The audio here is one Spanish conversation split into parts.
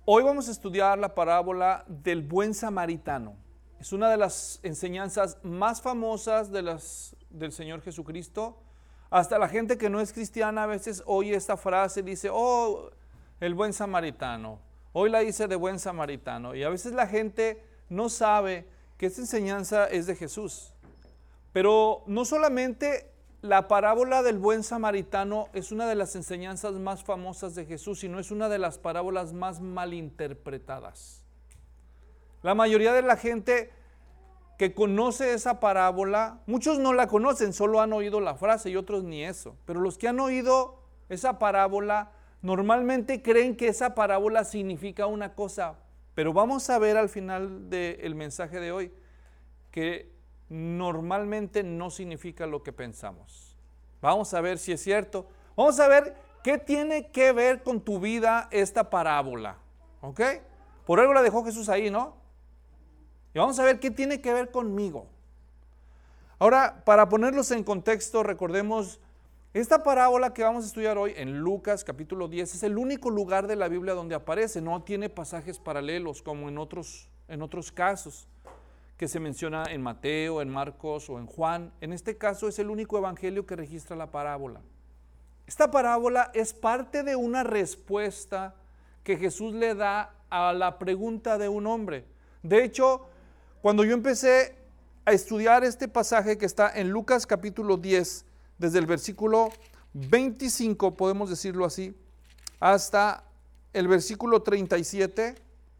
Hoy vamos a estudiar la parábola del buen samaritano. Es una de las enseñanzas más famosas del Señor Jesucristo. Hasta la gente que no es cristiana a veces oye esta frase y dice, oh, el buen samaritano. Hoy la hice de buen samaritano. Y a veces la gente no sabe que esta enseñanza es de Jesús. Pero no solamente la parábola del buen samaritano es una de las enseñanzas más famosas de Jesús, sino es una de las parábolas más malinterpretadas. La mayoría de la gente que conoce esa parábola, muchos no la conocen, solo han oído la frase y otros ni eso. Pero los que han oído esa parábola normalmente creen que esa parábola significa una cosa. Pero vamos a ver al final del mensaje de hoy que normalmente no significa lo que pensamos. Vamos a ver si es cierto. Vamos a ver qué tiene que ver con tu vida esta parábola. ¿Ok? Por algo la dejó Jesús ahí, ¿no? Y vamos a ver qué tiene que ver conmigo. Ahora, para ponerlos en contexto, recordemos, esta parábola que vamos a estudiar hoy en Lucas capítulo 10 es el único lugar de la Biblia donde aparece. No tiene pasajes paralelos como en otros casos que se menciona en Mateo, en Marcos o en Juan. En este caso es el único evangelio que registra la parábola. Esta parábola es parte de una respuesta que Jesús le da a la pregunta de un hombre. De hecho, cuando yo empecé a estudiar este pasaje que está en Lucas capítulo 10, desde el versículo 25, podemos decirlo así, hasta el versículo 37,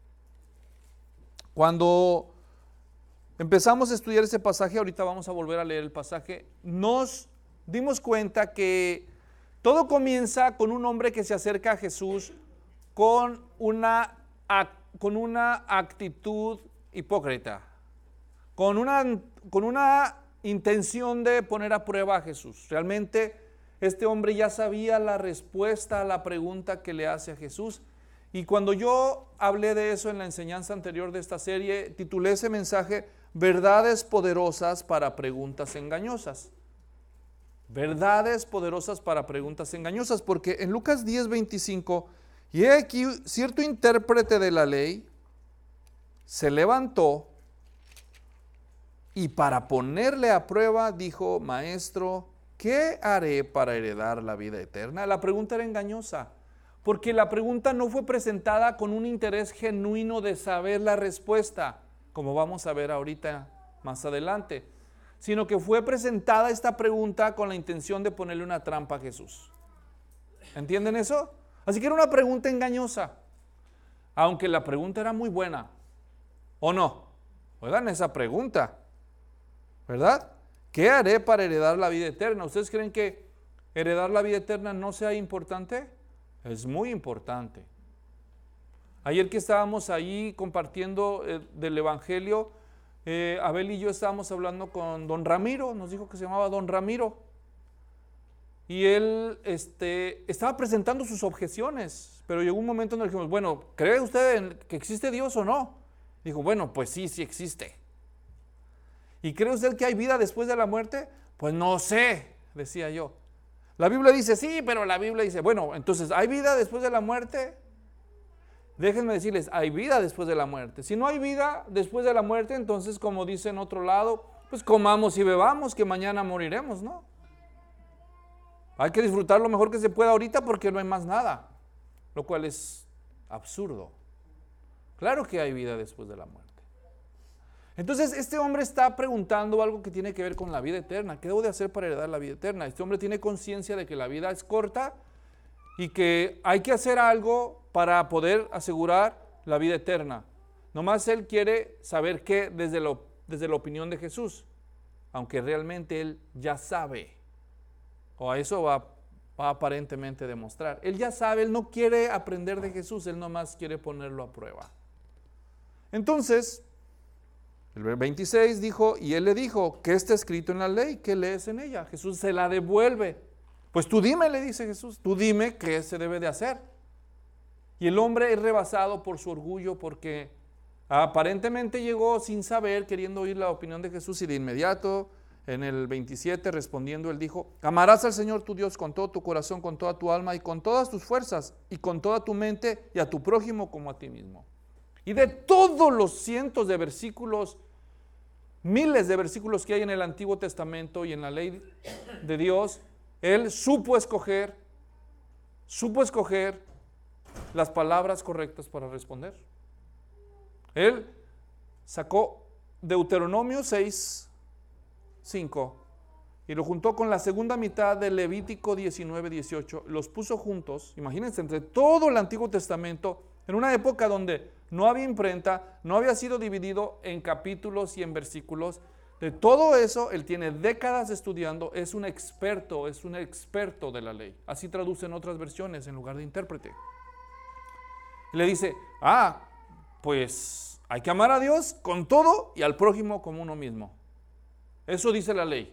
cuando empezamos a estudiar ese pasaje, ahorita vamos a volver a leer el pasaje, nos dimos cuenta que todo comienza con un hombre que se acerca a Jesús con una actitud hipócrita, con una intención de poner a prueba a Jesús. Realmente este hombre ya sabía la respuesta a la pregunta que le hace a Jesús. Y cuando yo hablé de eso en la enseñanza anterior de esta serie, titulé ese mensaje Verdades poderosas para preguntas engañosas. Verdades poderosas para preguntas engañosas, porque en Lucas 10:25, y he aquí cierto intérprete de la ley se levantó y para ponerle a prueba dijo, Maestro, ¿qué haré para heredar la vida eterna? La pregunta era engañosa, porque la pregunta no fue presentada con un interés genuino de saber la respuesta, como vamos a ver ahorita más adelante, sino que fue presentada esta pregunta con la intención de ponerle una trampa a Jesús. ¿Entienden eso? Así que era una pregunta engañosa, aunque la pregunta era muy buena, ¿o no? Oigan esa pregunta, ¿verdad? ¿Qué haré para heredar la vida eterna? ¿Ustedes creen que heredar la vida eterna no sea importante? Es muy importante. Ayer que estábamos ahí compartiendo del Evangelio, Abel y yo estábamos hablando con don Ramiro, nos dijo que se llamaba don Ramiro, y él estaba presentando sus objeciones, pero llegó un momento en el que dijimos, bueno, ¿cree usted que existe Dios o no? Dijo, bueno, pues sí existe. ¿Y cree usted que hay vida después de la muerte? Pues no sé, decía yo. La Biblia dice, sí, pero la Biblia dice, bueno, entonces, ¿hay vida después de la muerte? Déjenme decirles, hay vida después de la muerte. Si no hay vida después de la muerte, entonces, como dice en otro lado, pues comamos y bebamos, que mañana moriremos, ¿no? Hay que disfrutar lo mejor que se pueda ahorita porque no hay más nada, lo cual es absurdo. Claro que hay vida después de la muerte. Entonces, este hombre está preguntando algo que tiene que ver con la vida eterna. ¿Qué debo de hacer para heredar la vida eterna? Este hombre tiene conciencia de que la vida es corta y que hay que hacer algo para poder asegurar la vida eterna. Nomás él quiere saber qué desde la opinión de Jesús, aunque realmente él ya sabe, o a eso va aparentemente demostrar. Él ya sabe, él no quiere aprender de Jesús, él nomás quiere ponerlo a prueba. Entonces, el 26 dijo, y él le dijo, ¿qué está escrito en la ley? ¿Qué lees en ella? Jesús se la devuelve. Pues tú dime, le dice Jesús, tú dime qué se debe de hacer. Y el hombre es rebasado por su orgullo porque aparentemente llegó sin saber, queriendo oír la opinión de Jesús y de inmediato En el 27, respondiendo, él dijo: amarás al Señor tu Dios con todo tu corazón, con toda tu alma y con todas tus fuerzas y con toda tu mente, y a tu prójimo como a ti mismo. Y de todos los cientos de versículos, miles de versículos que hay en el Antiguo Testamento y en la ley de Dios, él supo escoger las palabras correctas para responder. Él sacó Deuteronomio 6:5 y lo juntó con la segunda mitad de Levítico 19:18, los puso juntos, imagínense, entre todo el Antiguo Testamento, en una época donde no había imprenta, no había sido dividido en capítulos y en versículos. De todo eso, él tiene décadas estudiando, es un experto de la ley. Así traducen otras versiones en lugar de intérprete. Y le dice: pues hay que amar a Dios con todo y al prójimo como uno mismo. Eso dice la ley.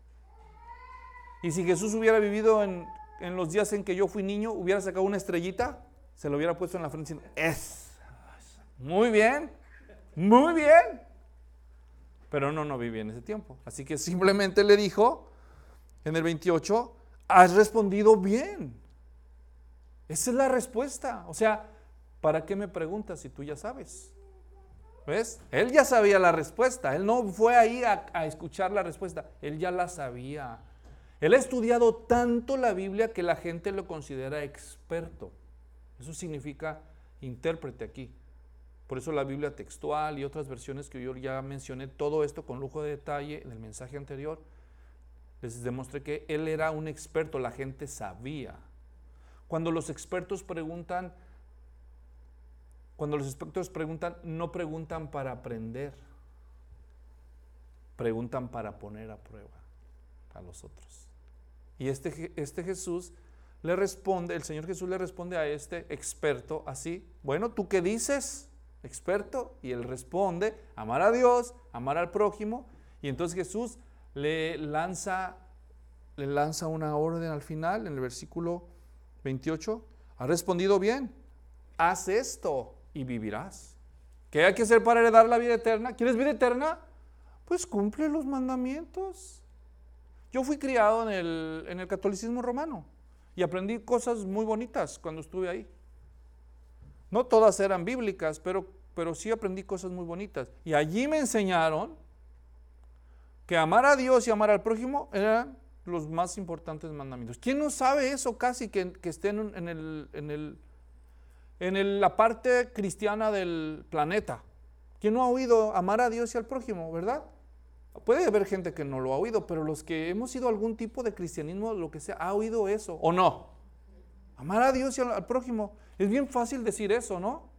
Y si Jesús hubiera vivido en los días en que yo fui niño, hubiera sacado una estrellita, se lo hubiera puesto en la frente diciendo: muy bien, muy bien. Pero no vivía en ese tiempo. Así que simplemente le dijo en el 28: has respondido bien. Esa es la respuesta. O sea, ¿para qué me preguntas si tú ya sabes? ¿Ves? Él ya sabía la respuesta. Él no fue ahí a escuchar la respuesta. Él ya la sabía. Él ha estudiado tanto la Biblia que la gente lo considera experto. Eso significa intérprete aquí. Por eso la Biblia textual y otras versiones que yo ya mencioné, todo esto con lujo de detalle en el mensaje anterior, les demostré que él era un experto, la gente sabía. Cuando los expertos preguntan, no preguntan para aprender, preguntan para poner a prueba a los otros. Y este Jesús le responde, el Señor Jesús le responde a este experto así: bueno, ¿tú qué dices, experto? Y él responde: amar a Dios, amar al prójimo. Y entonces Jesús le lanza una orden al final, en el versículo 28. ¿Has respondido bien? Haz esto y vivirás. ¿Qué hay que hacer para heredar la vida eterna? ¿Quieres vida eterna? Pues cumple los mandamientos. Yo fui criado en el catolicismo romano y aprendí cosas muy bonitas cuando estuve ahí. No todas eran bíblicas, pero sí aprendí cosas muy bonitas. Y allí me enseñaron que amar a Dios y amar al prójimo eran los más importantes mandamientos. ¿Quién no sabe eso casi que esté en la parte cristiana del planeta? ¿Quién no ha oído amar a Dios y al prójimo, verdad? Puede haber gente que no lo ha oído, pero los que hemos ido a algún tipo de cristianismo, lo que sea, ¿ha oído eso o no? Amar a Dios y al prójimo. Es bien fácil decir eso, ¿no?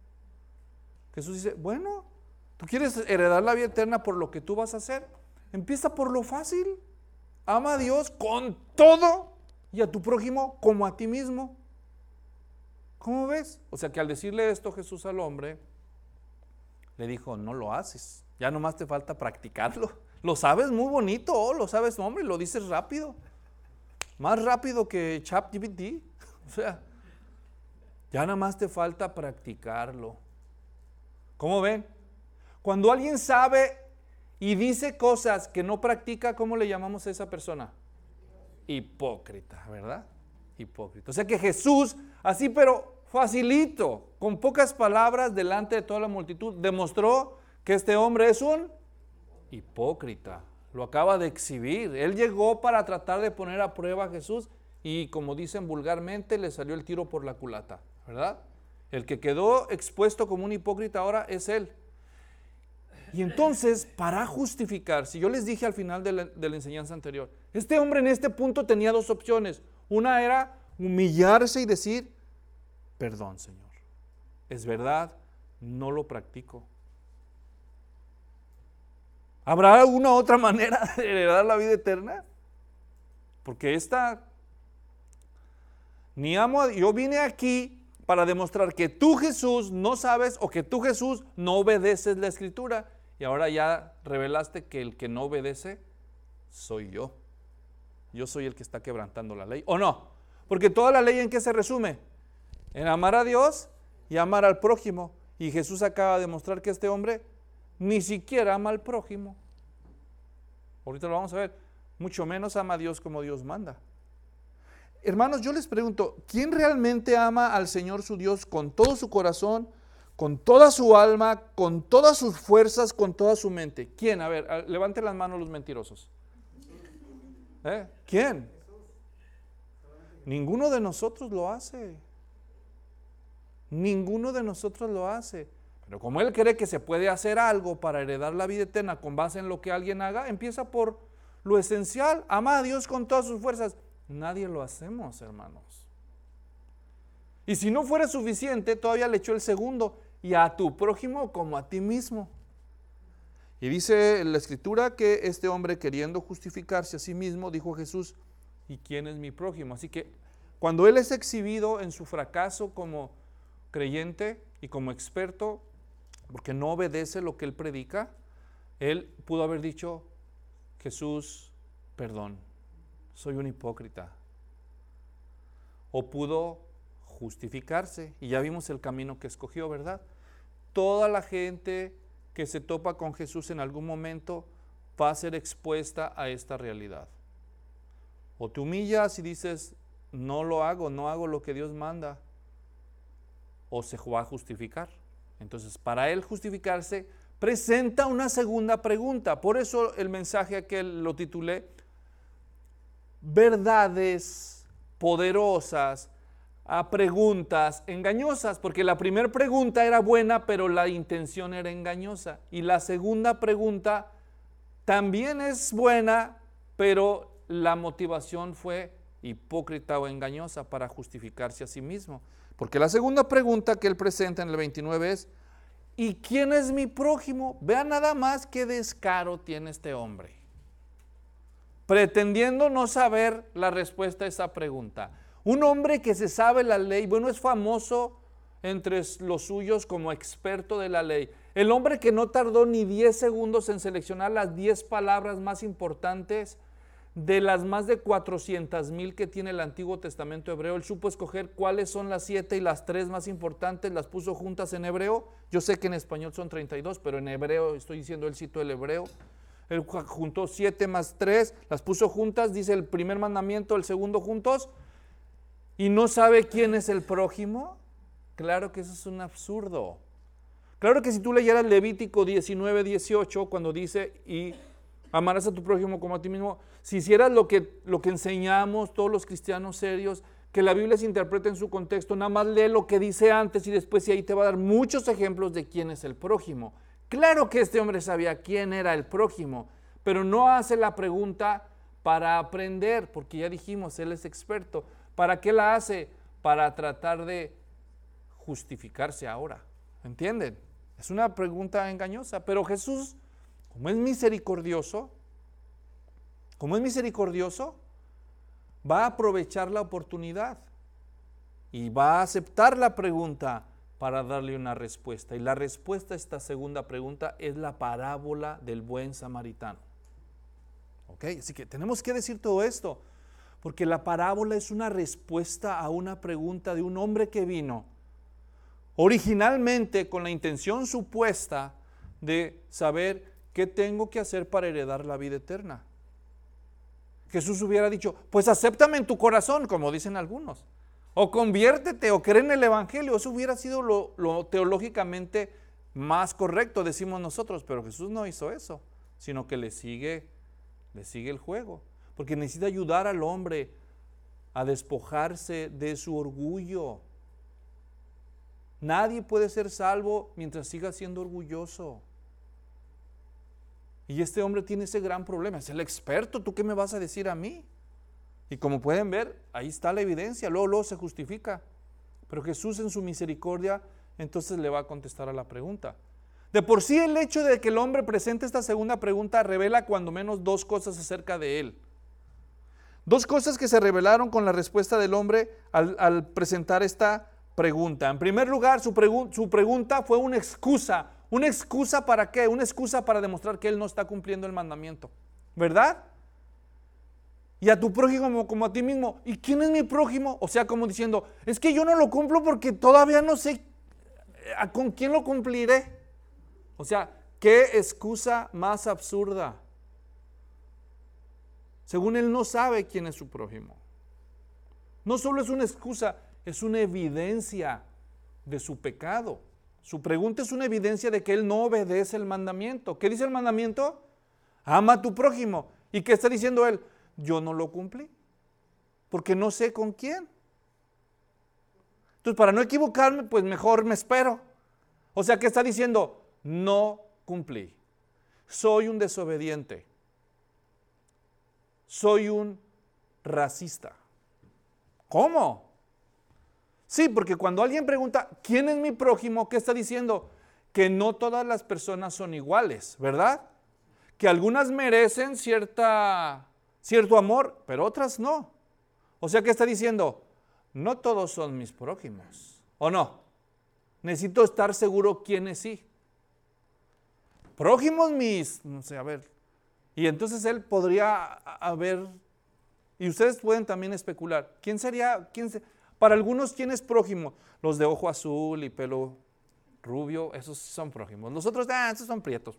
Jesús dice: bueno, ¿tú quieres heredar la vida eterna por lo que tú vas a hacer? Empieza por lo fácil. Ama a Dios con todo y a tu prójimo como a ti mismo. ¿Cómo ves? O sea que al decirle esto Jesús al hombre, le dijo: no lo haces, ya nomás te falta practicarlo. Lo sabes muy bonito, lo sabes, hombre, lo dices rápido. Más rápido que ChatGPT. O sea, ya nada más te falta practicarlo. ¿Cómo ven? Cuando alguien sabe y dice cosas que no practica, ¿cómo le llamamos a esa persona? Hipócrita, ¿verdad? Hipócrita. O sea que Jesús, así pero facilito, con pocas palabras delante de toda la multitud, demostró que este hombre es un hipócrita. Lo acaba de exhibir. Él llegó para tratar de poner a prueba a Jesús y, como dicen vulgarmente, le salió el tiro por la culata, ¿verdad? El que quedó expuesto como un hipócrita ahora es él. Y entonces, para justificar, si yo les dije al final de la enseñanza anterior, este hombre en este punto tenía dos opciones. Una era humillarse y decir: perdón, Señor, es verdad, no lo practico. ¿Habrá alguna otra manera de heredar la vida eterna? Porque yo vine aquí para demostrar que tú, Jesús, no sabes, o que tú, Jesús, no obedeces la Escritura. Y ahora ya revelaste que el que no obedece soy yo. Yo soy el que está quebrantando la ley, ¿o no? Porque toda la ley, ¿en qué se resume? En amar a Dios y amar al prójimo. Y Jesús acaba de demostrar que este hombre ni siquiera ama al prójimo. Ahorita lo vamos a ver. Mucho menos ama a Dios como Dios manda. Hermanos, yo les pregunto, ¿quién realmente ama al Señor su Dios con todo su corazón, con toda su alma, con todas sus fuerzas, con toda su mente? ¿Quién? A ver, levanten las manos los mentirosos. ¿Quién? Ninguno de nosotros lo hace. Ninguno de nosotros lo hace. Pero como Él cree que se puede hacer algo para heredar la vida eterna con base en lo que alguien haga, empieza por lo esencial. Ama a Dios con todas sus fuerzas. Nadie lo hacemos, hermanos. Y si no fuera suficiente, todavía le echó el segundo: y a tu prójimo como a ti mismo. Y dice la Escritura que este hombre, queriendo justificarse a sí mismo, dijo a Jesús: ¿y quién es mi prójimo? Así que cuando él es exhibido en su fracaso como creyente y como experto, porque no obedece lo que él predica, él pudo haber dicho: Jesús, perdón, soy un hipócrita. O pudo justificarse, y ya vimos el camino que escogió, ¿verdad? Toda la gente que se topa con Jesús en algún momento va a ser expuesta a esta realidad. O te humillas y dices: no lo hago, no hago lo que Dios manda, o se va a justificar. Entonces, para él justificarse, presenta una segunda pregunta. Por eso el mensaje que lo titulé: verdades poderosas a preguntas engañosas, porque la primera pregunta era buena, pero la intención era engañosa. Y la segunda pregunta también es buena, pero la motivación fue hipócrita o engañosa para justificarse a sí mismo. Porque la segunda pregunta que él presenta en el 29 es: ¿y quién es mi prójimo? Vean nada más qué descaro tiene este hombre, pretendiendo no saber la respuesta a esa pregunta. Un hombre que se sabe la ley, bueno, es famoso entre los suyos como experto de la ley. El hombre que no tardó ni 10 segundos en seleccionar las 10 palabras más importantes de las más de 400,000 que tiene el Antiguo Testamento hebreo. Él supo escoger cuáles son las 7 y las 3 más importantes, las puso juntas en hebreo. Yo sé que en español son 32, pero en hebreo, estoy diciendo, él citó el hebreo. Él juntó 7 más 3, las puso juntas, dice el primer mandamiento, el segundo juntos, y no sabe quién es el prójimo. Claro que eso es un absurdo. Claro que si tú leyeras Levítico 19:18, cuando dice: y amarás a tu prójimo como a ti mismo, si hicieras lo que enseñamos todos los cristianos serios, que la Biblia se interprete en su contexto, nada más lee lo que dice antes y después, y ahí te va a dar muchos ejemplos de quién es el prójimo. Claro que este hombre sabía quién era el prójimo, pero no hace la pregunta para aprender, porque ya dijimos, él es experto. ¿Para qué la hace? Para tratar de justificarse ahora. ¿Entienden? Es una pregunta engañosa, pero Jesús, como es misericordioso, va a aprovechar la oportunidad y va a aceptar la pregunta para darle una respuesta. Y la respuesta a esta segunda pregunta es la parábola del buen samaritano. ¿Ok? Así que tenemos que decir todo esto, porque la parábola es una respuesta a una pregunta de un hombre que vino originalmente con la intención supuesta de saber qué tengo que hacer para heredar la vida eterna. Jesús hubiera dicho: pues acéptame en tu corazón, como dicen algunos, o conviértete, o cree en el evangelio. Eso hubiera sido lo teológicamente más correcto, decimos nosotros, pero Jesús no hizo eso, sino que le sigue el juego, porque necesita ayudar al hombre a despojarse de su orgullo. Nadie puede ser salvo mientras siga siendo orgulloso. Y este hombre tiene ese gran problema. Es el experto, ¿tú qué me vas a decir a mí? Y como pueden ver, ahí está la evidencia, luego se justifica. Pero Jesús, en su misericordia, entonces le va a contestar a la pregunta. De por sí, el hecho de que el hombre presente esta segunda pregunta revela cuando menos 2 cosas acerca de él. 2 cosas que se revelaron con la respuesta del hombre al presentar esta pregunta. En primer lugar, su pregunta fue una excusa. ¿Una excusa para qué? Una excusa para demostrar que él no está cumpliendo el mandamiento, ¿verdad? Y a tu prójimo como a ti mismo. ¿Y quién es mi prójimo? O sea, como diciendo: es que yo no lo cumplo porque todavía no sé con quién lo cumpliré. O sea, ¿qué excusa más absurda? Según él no sabe quién es su prójimo. No solo es una excusa, es una evidencia de su pecado. Su pregunta es una evidencia de que él no obedece el mandamiento. ¿Qué dice el mandamiento? Ama a tu prójimo. ¿Y qué está diciendo él? Yo no lo cumplí, porque no sé con quién. Entonces, para no equivocarme, pues mejor me espero. O sea, ¿qué está diciendo? No cumplí. Soy un desobediente. Soy un racista. ¿Cómo? Sí, porque cuando alguien pregunta, ¿quién es mi prójimo? ¿Qué está diciendo? Que no todas las personas son iguales, ¿verdad? Que algunas merecen cierto amor, pero otras no. O sea, ¿qué está diciendo? No todos son mis prójimos, ¿o no? Necesito estar seguro quiénes sí. Prójimos mis, no sé, a ver. Y entonces él podría haber, y ustedes pueden también especular, ¿quién sería, para algunos, ¿quién es prójimo? Los de ojo azul y pelo rubio, esos son prójimos. Los otros, esos son prietos.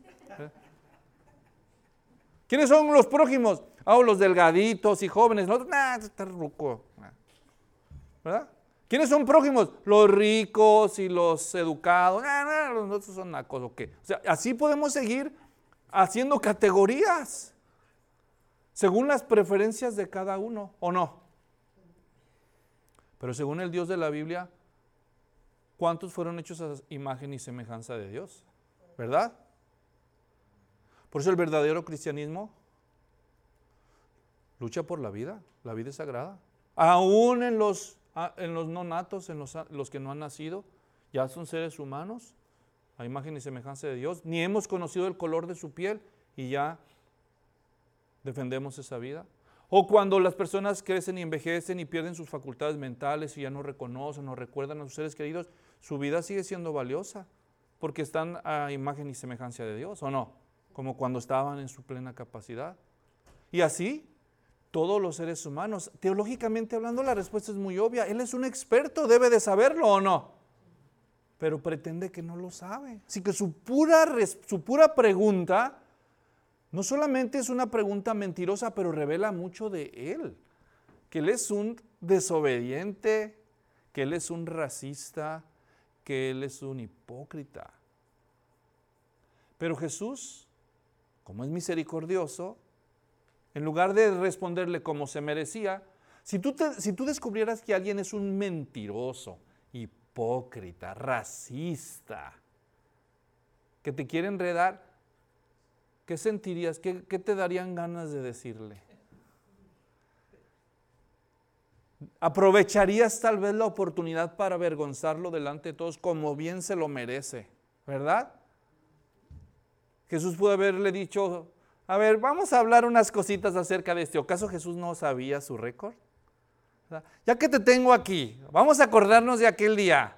¿Quiénes son los prójimos? Los delgaditos y jóvenes. Los otros, está ruco. ¿Verdad? ¿Quiénes son prójimos? Los ricos y los educados. Los otros son nacos o qué. O sea, así podemos seguir haciendo categorías según las preferencias de cada uno, ¿o no? Pero según el Dios de la Biblia, ¿cuántos fueron hechos a imagen y semejanza de Dios? ¿Verdad? Por eso el verdadero cristianismo lucha por la vida es sagrada. Aún en los no natos, en los que no han nacido, ya son seres humanos, a imagen y semejanza de Dios. Ni hemos conocido el color de su piel y ya defendemos esa vida. O cuando las personas crecen y envejecen y pierden sus facultades mentales y ya no reconocen, no recuerdan a sus seres queridos, su vida sigue siendo valiosa porque están a imagen y semejanza de Dios, ¿o no? Como cuando estaban en su plena capacidad. Y así, todos los seres humanos. Teológicamente hablando, la respuesta es muy obvia. Él es un experto, debe de saberlo, ¿o no? Pero pretende que no lo sabe. Así que su pura pregunta no solamente es una pregunta mentirosa, pero revela mucho de él. Que él es un desobediente, que él es un racista, que él es un hipócrita. Pero Jesús, como es misericordioso, en lugar de responderle como se merecía, si tú descubrieras que alguien es un mentiroso, hipócrita, racista, que te quiere enredar, ¿qué sentirías? ¿Qué te darían ganas de decirle? ¿Aprovecharías tal vez la oportunidad para avergonzarlo delante de todos como bien se lo merece? ¿Verdad? Jesús pudo haberle dicho, a ver, vamos a hablar unas cositas acerca de este. ¿Acaso Jesús no sabía su récord? Ya que te tengo aquí, vamos a acordarnos de aquel día.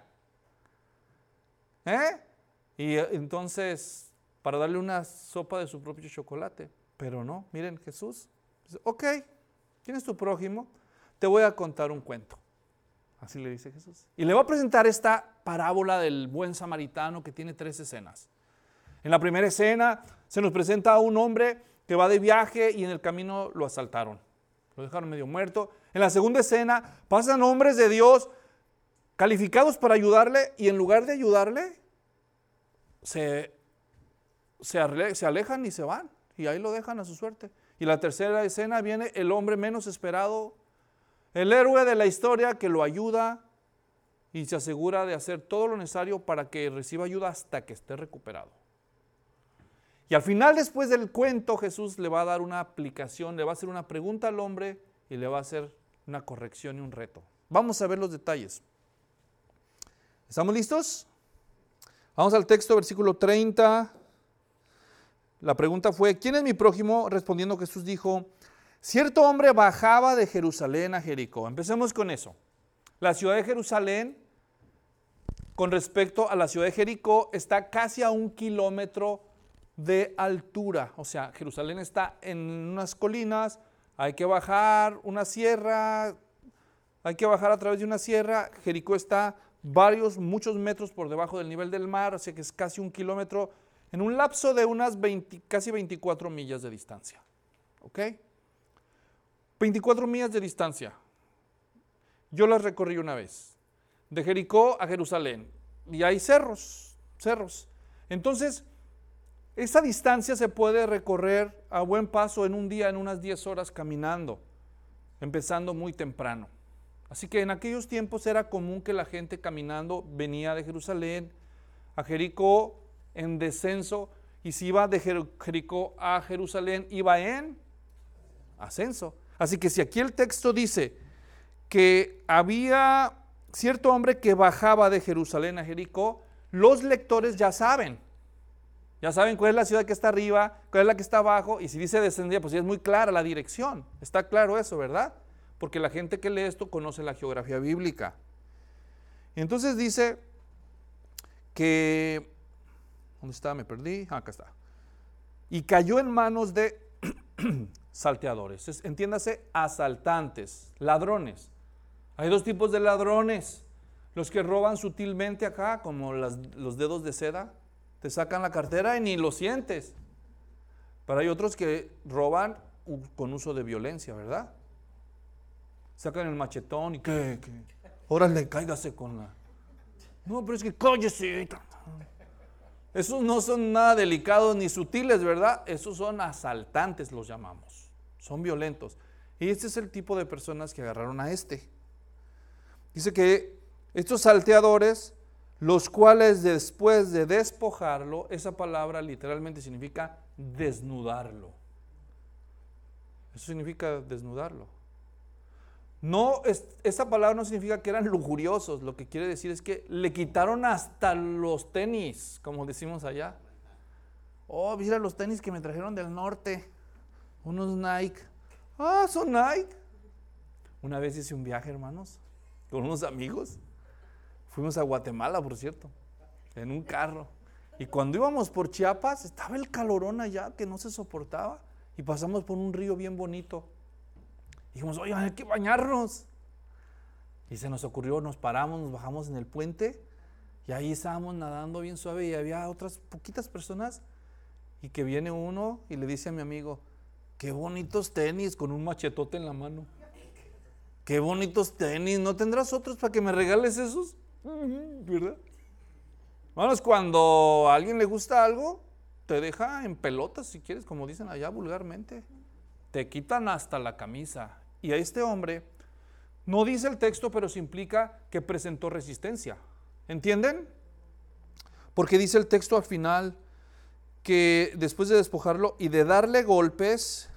Y entonces, para darle una sopa de su propio chocolate. Pero no, miren, Jesús dice, ok, ¿quién es tu prójimo? Te voy a contar un cuento. Así le dice Jesús. Y le va a presentar esta parábola del buen samaritano que tiene 3 escenas. En la primera escena se nos presenta a un hombre que va de viaje y en el camino lo asaltaron. Lo dejaron medio muerto. En la segunda escena pasan hombres de Dios calificados para ayudarle y en lugar de ayudarle se alejan y se van. Y ahí lo dejan a su suerte. Y la tercera escena viene el hombre menos esperado, el héroe de la historia que lo ayuda y se asegura de hacer todo lo necesario para que reciba ayuda hasta que esté recuperado. Y al final, después del cuento, Jesús le va a dar una aplicación, le va a hacer una pregunta al hombre y le va a hacer una corrección y un reto. Vamos a ver los detalles. ¿Estamos listos? Vamos al texto, versículo 30. La pregunta fue, ¿quién es mi prójimo? Respondiendo Jesús dijo, cierto hombre bajaba de Jerusalén a Jericó. Empecemos con eso. La ciudad de Jerusalén, con respecto a la ciudad de Jericó, está casi a 1 kilómetro de altura. O sea, Jerusalén está en unas colinas, hay que bajar una sierra, hay que bajar a través de una sierra. Jericó está muchos metros por debajo del nivel del mar, así que es casi 1 kilómetro en un lapso de unas casi 24 millas de distancia. ¿Ok? 24 millas de distancia. Yo las recorrí una vez, de Jericó a Jerusalén, y hay cerros. Entonces, esa distancia se puede recorrer a buen paso en un día, en unas 10 horas caminando, empezando muy temprano. Así que en aquellos tiempos era común que la gente caminando venía de Jerusalén a Jericó en descenso, y si iba de Jericó a Jerusalén, iba en ascenso. Así que si aquí el texto dice que había cierto hombre que bajaba de Jerusalén a Jericó, los lectores ya saben cuál es la ciudad que está arriba, cuál es la que está abajo, y si dice descendía, pues ya es muy clara la dirección. Está claro eso, ¿verdad? Porque la gente que lee esto conoce la geografía bíblica. Y entonces dice que, ¿dónde está? Me perdí. Acá está. Y cayó en manos de salteadores, entiéndase, asaltantes, ladrones. Hay dos tipos de ladrones: los que roban sutilmente acá, como los dedos de seda, te sacan la cartera y ni lo sientes. Pero hay otros que roban con uso de violencia, ¿verdad? Sacan el machetón y ¿qué? Órale, cáigase con la... No, pero es que cállese. Esos no son nada delicados ni sutiles, ¿verdad? Esos son asaltantes, los llamamos. Son violentos. Y este es el tipo de personas que agarraron a este. Dice que estos salteadores, los cuales después de despojarlo, esa palabra literalmente significa desnudarlo. Eso significa desnudarlo. No, esa palabra no significa que eran lujuriosos, lo que quiere decir es que le quitaron hasta los tenis, como decimos allá. Oh, mira los tenis que me trajeron del norte, unos Nike. Ah, son Nike. Una vez hice un viaje, hermanos, con unos amigos. Fuimos a Guatemala, por cierto, en un carro. Y cuando íbamos por Chiapas, estaba el calorón allá que no se soportaba. Y pasamos por un río bien bonito. Dijimos, oye, hay que bañarnos. Y se nos ocurrió, nos paramos, nos bajamos en el puente. Y ahí estábamos nadando bien suave y había otras poquitas personas. Y que viene uno y le dice a mi amigo, qué bonitos tenis, con un machetote en la mano. Qué bonitos tenis, ¿no tendrás otros para que me regales esos? ¿Verdad? Hermanos, cuando a alguien le gusta algo, te deja en pelotas, si quieres, como dicen allá vulgarmente. Te quitan hasta la camisa. Y a este hombre, no dice el texto, pero se implica que presentó resistencia. ¿Entienden? Porque dice el texto al final que después de despojarlo y de darle golpes,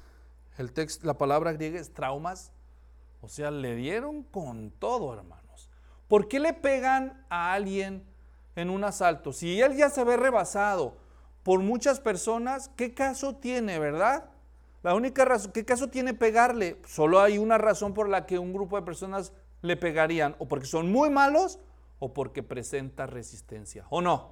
la palabra griega es traumas, o sea, le dieron con todo, hermanos. ¿Por qué le pegan a alguien en un asalto? Si él ya se ve rebasado por muchas personas, ¿qué caso tiene, verdad? La única razón, ¿qué caso tiene pegarle? Solo hay una razón por la que un grupo de personas le pegarían, o porque son muy malos, o porque presenta resistencia, ¿o no?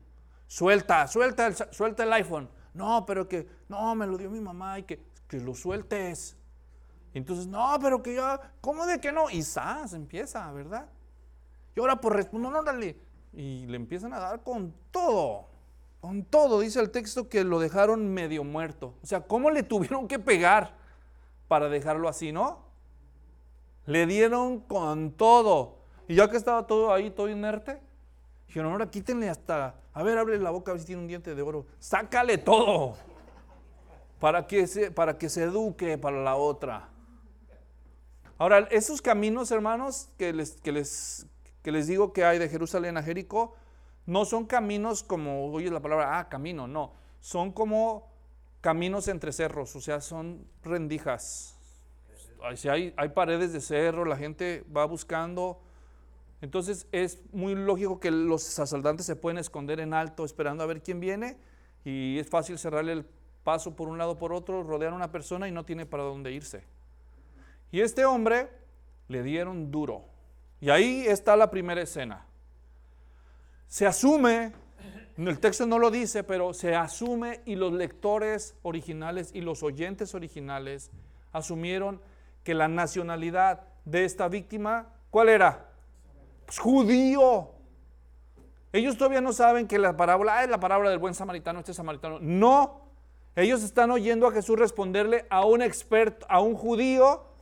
Suelta el iPhone. No, pero que, no, me lo dio mi mamá y que lo sueltes. Entonces, no, pero que ya, ¿cómo de que no? Y empieza, ¿verdad? Y ahora por responder, no, dale. Y le empiezan a dar con todo. Con todo, dice el texto que lo dejaron medio muerto. O sea, ¿cómo le tuvieron que pegar para dejarlo así, no? Le dieron con todo. Y ya que estaba todo ahí, todo inerte, dijeron, ahora quítenle hasta, a ver, abre la boca a ver si tiene un diente de oro. Sácale todo. Para que se eduque para la otra. Ahora, esos caminos, hermanos, que les digo que hay de Jerusalén a Jericó, no son caminos como, oyes la palabra, camino, no. Son como caminos entre cerros, o sea, son rendijas. Hay paredes de cerro, la gente va buscando. Entonces es muy lógico que los asaltantes se pueden esconder en alto esperando a ver quién viene, y es fácil cerrarle el paso por un lado o por otro, rodear a una persona y no tiene para dónde irse. Y este hombre le dieron duro. Y ahí está la primera escena. Se asume, el texto no lo dice, pero se asume, y los lectores originales y los oyentes originales asumieron que la nacionalidad de esta víctima, ¿cuál era? Pues judío. Ellos todavía no saben que la parábola es la parábola del buen samaritano, este samaritano. No, ellos están oyendo a Jesús responderle a un experto, a un judío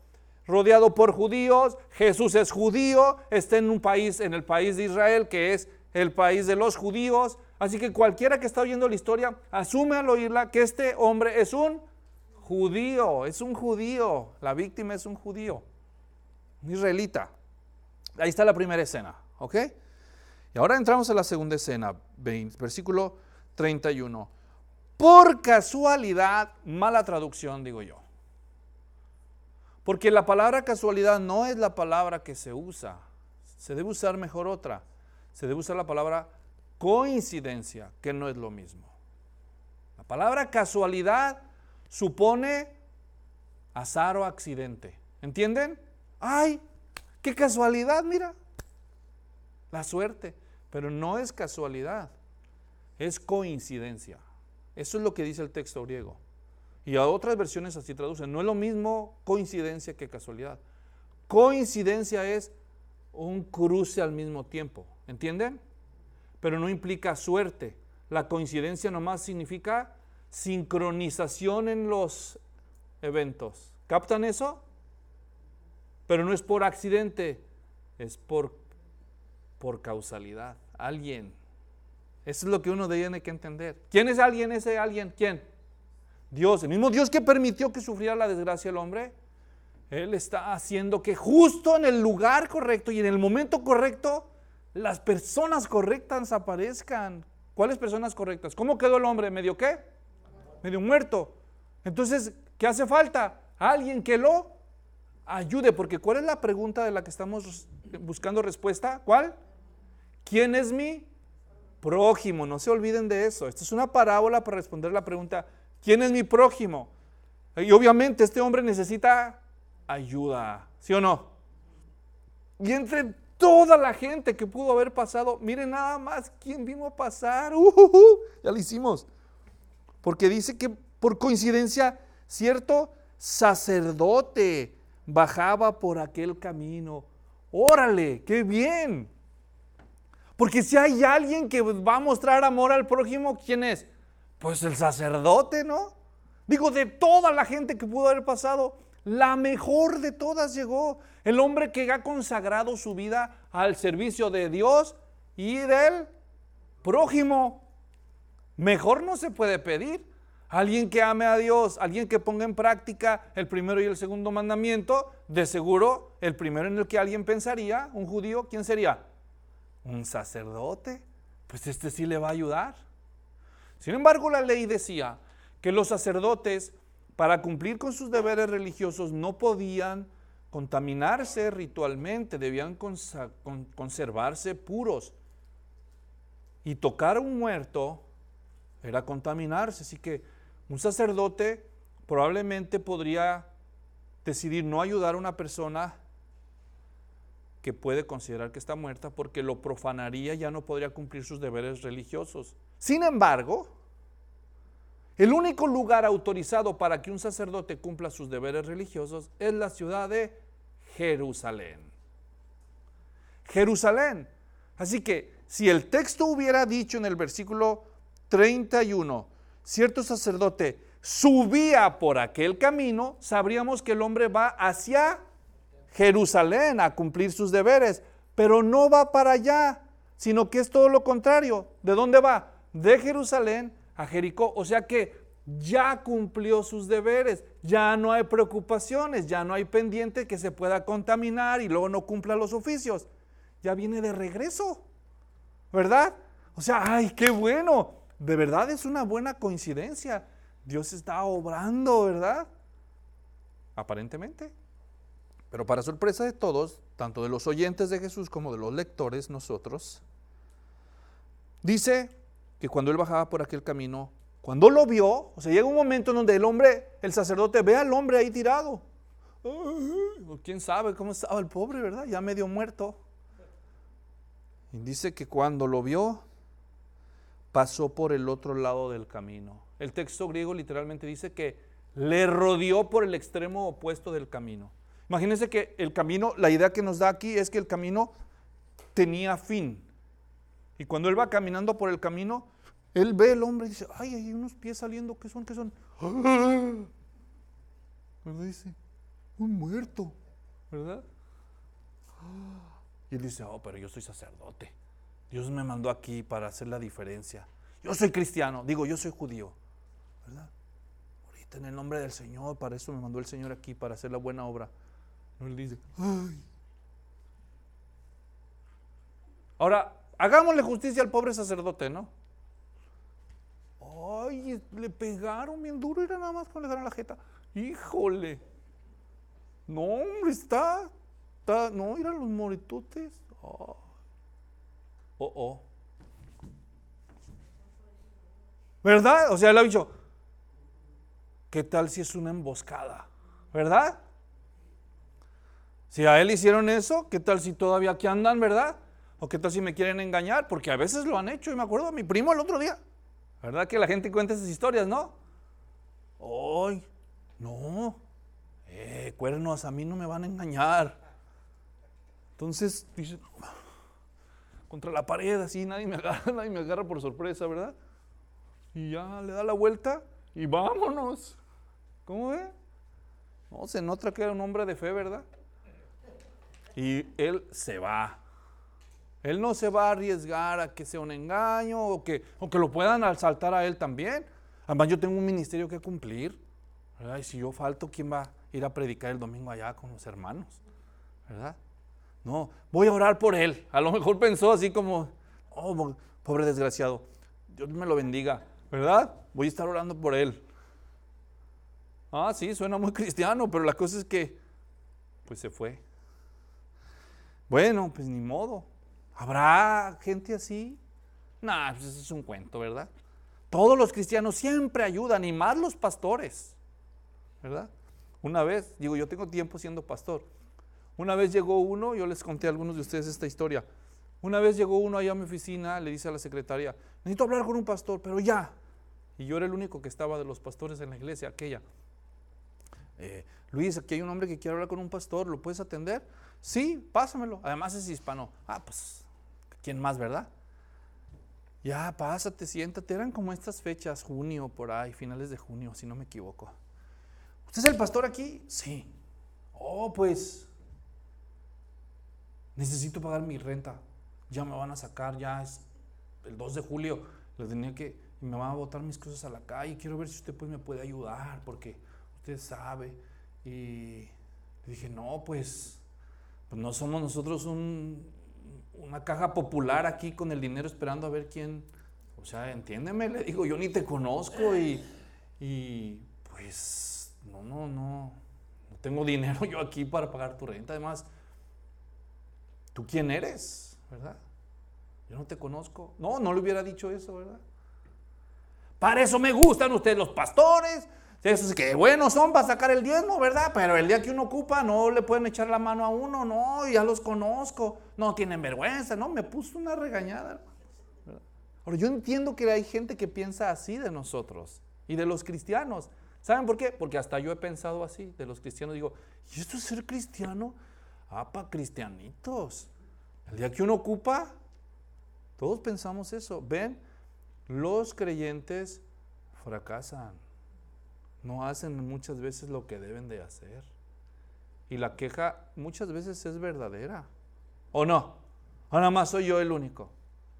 rodeado por judíos, Jesús es judío, está en un país, en el país de Israel, que es el país de los judíos. Así que cualquiera que está oyendo la historia, asume al oírla que este hombre es un judío, la víctima es un judío, un israelita. Ahí está la primera escena, ¿ok? Y ahora entramos a la segunda escena, versículo 31. Por casualidad, mala traducción, digo yo. Porque la palabra casualidad no es la palabra que se usa. Se debe usar mejor otra. Se debe usar la palabra coincidencia, que no es lo mismo. La palabra casualidad supone azar o accidente. ¿Entienden? ¡Ay! ¡Qué casualidad! Mira. La suerte. Pero no es casualidad. Es coincidencia. Eso es lo que dice el texto griego. Y a otras versiones así traducen. No es lo mismo coincidencia que casualidad. Coincidencia es un cruce al mismo tiempo. ¿Entienden? Pero no implica suerte. La coincidencia nomás significa sincronización en los eventos. ¿Captan eso? Pero no es por accidente, es por causalidad. Alguien. Eso es lo que uno tiene que entender. ¿Quién es alguien? Ese alguien, ¿quién? Dios, el mismo Dios que permitió que sufriera la desgracia el hombre. Él está haciendo que justo en el lugar correcto y en el momento correcto, las personas correctas aparezcan. ¿Cuáles personas correctas? ¿Cómo quedó el hombre? ¿Medio qué? Medio muerto. Entonces, ¿qué hace falta? Alguien que lo ayude, porque ¿cuál es la pregunta de la que estamos buscando respuesta? ¿Cuál? ¿Quién es mi prójimo? No se olviden de eso. Esta es una parábola para responder la pregunta, ¿quién es mi prójimo? Y obviamente este hombre necesita ayuda, ¿sí o no? Y entre toda la gente que pudo haber pasado, miren nada más quién vino a pasar. Ya lo hicimos. Porque dice que por coincidencia, cierto sacerdote bajaba por aquel camino. ¡Órale! ¡Qué bien! Porque si hay alguien que va a mostrar amor al prójimo, ¿quién es? Pues el sacerdote, ¿no? Digo, de toda la gente que pudo haber pasado, la mejor de todas llegó. El hombre que ha consagrado su vida al servicio de Dios y del prójimo. Mejor no se puede pedir. Alguien que ame a Dios, alguien que ponga en práctica el primero y el segundo mandamiento, de seguro el primero en el que alguien pensaría, un judío, ¿quién sería? Un sacerdote. Pues este sí le va a ayudar. Sin embargo, la ley decía que los sacerdotes, para cumplir con sus deberes religiosos, no podían contaminarse ritualmente, debían conservarse puros. Y tocar a un muerto era contaminarse, así que un sacerdote probablemente podría decidir no ayudar a una persona que puede considerar que está muerta porque lo profanaría, ya no podría cumplir sus deberes religiosos. Sin embargo, el único lugar autorizado para que un sacerdote cumpla sus deberes religiosos es la ciudad de Jerusalén. Jerusalén. Así que si el texto hubiera dicho en el versículo 31, cierto sacerdote subía por aquel camino, sabríamos que el hombre va hacia Jerusalén a cumplir sus deberes, pero no va para allá, sino que es todo lo contrario. ¿De dónde va? De Jerusalén a Jericó, o sea que ya cumplió sus deberes, ya no hay preocupaciones, ya no hay pendiente que se pueda contaminar y luego no cumpla los oficios, ya viene de regreso, ¿verdad? O sea, ¡ay, qué bueno! De verdad es una buena coincidencia, Dios está obrando, ¿verdad? Aparentemente. Pero para sorpresa de todos, tanto de los oyentes de Jesús como de los lectores, nosotros, dice que cuando él bajaba por aquel camino, cuando lo vio, o sea, llega un momento en donde el sacerdote ve al hombre ahí tirado. ¿Quién sabe cómo estaba el pobre, verdad? Ya medio muerto. Y dice que cuando lo vio, pasó por el otro lado del camino. El texto griego literalmente dice que le rodeó por el extremo opuesto del camino. Imagínense que el camino, la idea que nos da aquí es que el camino tenía fin. Y cuando él va caminando por el camino, él ve al hombre y dice, ay, hay unos pies saliendo, ¿qué son? ¿Qué son? ¿Verdad? Dice, un muerto. ¿verdad? Y él dice, oh, pero yo soy sacerdote. Dios me mandó aquí para hacer la diferencia. Yo soy cristiano, digo, yo soy judío, ¿verdad? Ahorita en el nombre del Señor, para eso me mandó el Señor aquí, para hacer la buena obra. No, él dice, ay. Ahora, hagámosle justicia al pobre sacerdote, ¿no? Ay, le pegaron bien duro, era nada más cuando le dieron la jeta. Híjole. No, hombre, no, eran los moretotes. ¿Verdad? O sea, él ha dicho, ¿qué tal si es una emboscada? ¿Verdad? Si a él hicieron eso, ¿qué tal si todavía aquí andan, verdad? ¿O qué tal si me quieren engañar? Porque a veces lo han hecho, y me acuerdo a mi primo el otro día. ¿Verdad que la gente cuenta esas historias, no? ¡Ay! No. Cuernos, a mí no me van a engañar. Entonces, dice, contra la pared, así, nadie me agarra por sorpresa, ¿verdad? Y ya le da la vuelta y vámonos. ¿Cómo ve? No, se nota que era un hombre de fe, ¿verdad? Y él se va. Él no se va a arriesgar a que sea un engaño o que lo puedan asaltar a él también. Además, yo tengo un ministerio que cumplir, ¿verdad? Y si yo falto, ¿quién va a ir a predicar el domingo allá con los hermanos? ¿Verdad? No, voy a orar por él. A lo mejor pensó así como, oh, pobre desgraciado, Dios me lo bendiga, ¿verdad? Voy a estar orando por él. Ah, sí, suena muy cristiano, pero la cosa es que, pues se fue. Bueno, pues ni modo. ¿Habrá gente así? Nah, pues eso es un cuento, ¿verdad? Todos los cristianos siempre ayudan, y más los pastores, ¿verdad? Una vez, digo, yo tengo tiempo siendo pastor. Una vez llegó uno, yo les conté a algunos de ustedes esta historia. Una vez llegó uno allá a mi oficina, le dice a la secretaria, necesito hablar con un pastor, pero ya. Y yo era el único que estaba de los pastores en la iglesia aquella. Luis, aquí hay un hombre que quiere hablar con un pastor, ¿lo puedes atender? Sí, pásamelo. Además es hispano. Ah, pues, ¿quién más, verdad? Ya, pásate, siéntate. Eran como estas fechas, junio, por ahí, finales de junio, si no me equivoco. ¿Usted es el pastor aquí? Sí. Oh, pues, necesito pagar mi renta. Ya me van a sacar, ya es el 2 de julio. Me van a botar mis cosas a la calle. Quiero ver si usted pues me puede ayudar, porque usted sabe. Y le dije, no, pues no somos nosotros una caja popular aquí con el dinero esperando a ver quién. O sea, entiéndeme, le digo, yo ni te conozco y pues no tengo dinero yo aquí para pagar tu renta. Además, ¿tú quién eres? ¿Verdad? Yo no te conozco. No le hubiera dicho eso, ¿verdad? Para eso me gustan ustedes los pastores. Esos que buenos son para sacar el diezmo, ¿verdad? Pero el día que uno ocupa no le pueden echar la mano a uno. No, ya los conozco. No tienen vergüenza. No, me puso una regañada, ¿verdad? Ahora, yo entiendo que hay gente que piensa así de nosotros y de los cristianos. ¿Saben por qué? Porque hasta yo he pensado así de los cristianos. Digo, ¿y esto es ser cristiano? Ah, para cristianitos. El día que uno ocupa, todos pensamos eso. ¿Ven? Los creyentes fracasan. No hacen muchas veces lo que deben de hacer. Y la queja muchas veces es verdadera. ¿O no? ¿O nada más soy yo el único?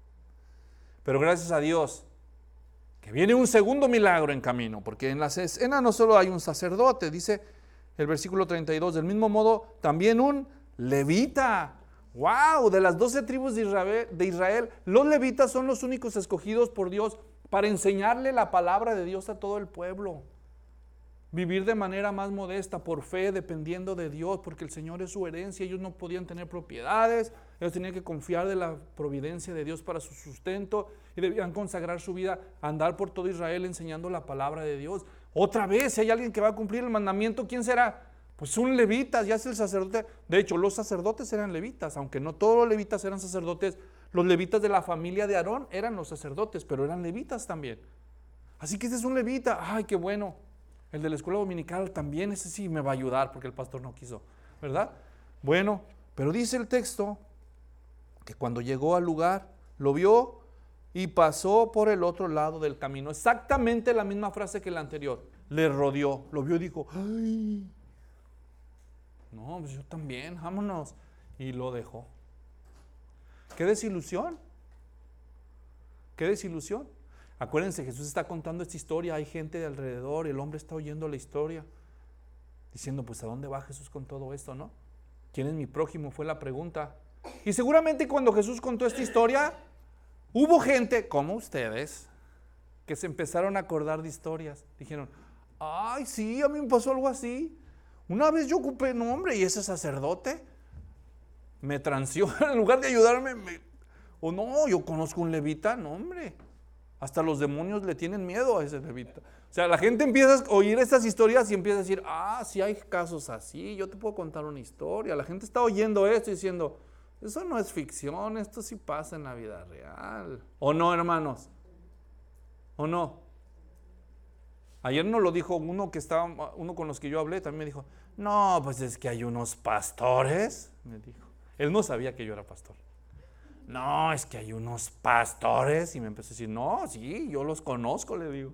Pero gracias a Dios que viene un segundo milagro en camino, porque en la escena no solo hay un sacerdote, dice el versículo 32, del mismo modo también un levita. ¡Wow! De las 12 tribus de Israel, los levitas son los únicos escogidos por Dios para enseñarle la palabra de Dios a todo el pueblo. Vivir de manera más modesta, por fe, dependiendo de Dios, porque el Señor es su herencia. Ellos no podían tener propiedades, ellos tenían que confiar de la providencia de Dios para su sustento y debían consagrar su vida a andar por todo Israel enseñando la palabra de Dios. Otra vez, si hay alguien que va a cumplir el mandamiento, ¿quién será? Pues un levita, ya es el sacerdote. De hecho, los sacerdotes eran levitas, aunque no todos los levitas eran sacerdotes. Los levitas de la familia de Aarón eran los sacerdotes, pero eran levitas también. Así que ese es un levita. ¡Ay, qué bueno! El de la escuela dominical también, ese sí me va a ayudar porque el pastor no quiso, ¿verdad? Bueno, pero dice el texto que cuando llegó al lugar, lo vio y pasó por el otro lado del camino. Exactamente la misma frase que la anterior. Le rodeó, lo vio y dijo, ¡ay! No, pues yo también, vámonos. Y lo dejó. ¡Qué desilusión! ¡Qué desilusión! Acuérdense, Jesús está contando esta historia, hay gente de alrededor, el hombre está oyendo la historia, diciendo, pues ¿a dónde va Jesús con todo esto, no? ¿Quién es mi prójimo? Fue la pregunta. Y seguramente cuando Jesús contó esta historia, hubo gente, como ustedes, que se empezaron a acordar de historias. Dijeron, ay, sí, a mí me pasó algo así. Una vez yo ocupé nombre y ese sacerdote me transió, en lugar de ayudarme, o no, yo conozco un levita, no hombre, hasta los demonios le tienen miedo a ese levita. O sea, la gente empieza a oír estas historias y empieza a decir, sí hay casos así, yo te puedo contar una historia. La gente está oyendo esto y diciendo, eso no es ficción, esto sí pasa en la vida real. ¿O no, hermanos? ¿O no? Ayer nos lo dijo uno con los que yo hablé, también me dijo, no, pues es que hay unos pastores, me dijo. Él no sabía que yo era pastor. No, es que hay unos pastores. Y me empezó a decir, no, sí, yo los conozco, le digo.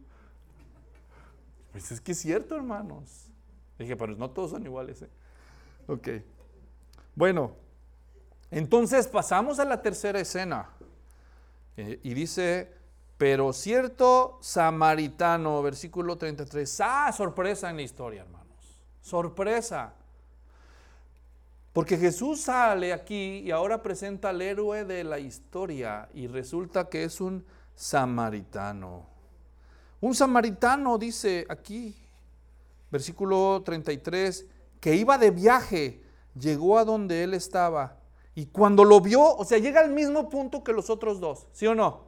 Pues es que es cierto, hermanos. Dije, pero no todos son iguales, ¿eh? Ok. Bueno, entonces pasamos a la tercera escena. Y dice, pero cierto samaritano, versículo 33. Sorpresa en la historia, hermanos. Sorpresa. Porque Jesús sale aquí y ahora presenta al héroe de la historia y resulta que es un samaritano. Un samaritano dice aquí, versículo 33, que iba de viaje, llegó a donde él estaba y cuando lo vio, o sea, llega al mismo punto que los otros dos, ¿sí o no?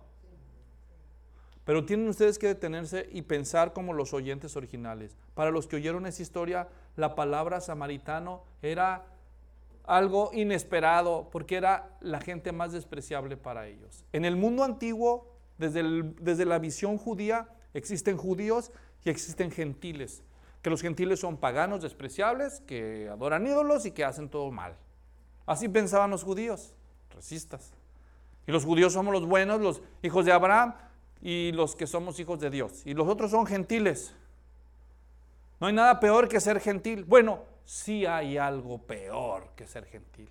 Pero tienen ustedes que detenerse y pensar como los oyentes originales. Para los que oyeron esa historia, la palabra samaritano era algo inesperado, porque era la gente más despreciable para ellos. En el mundo antiguo, desde la visión judía, existen judíos y existen gentiles. Que los gentiles son paganos despreciables, que adoran ídolos y que hacen todo mal. Así pensaban los judíos, racistas. Y los judíos somos los buenos, los hijos de Abraham y los que somos hijos de Dios. Y los otros son gentiles. No hay nada peor que ser gentil. Bueno, sí hay algo peor que ser gentil.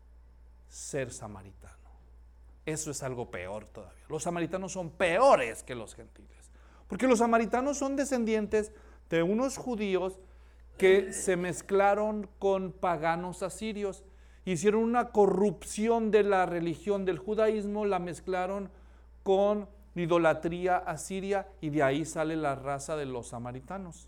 Ser samaritano. Eso es algo peor todavía. Los samaritanos son peores que los gentiles. Porque los samaritanos son descendientes de unos judíos que se mezclaron con paganos asirios. Hicieron una corrupción de la religión del judaísmo, la mezclaron con idolatría asiria y de ahí sale la raza de los samaritanos.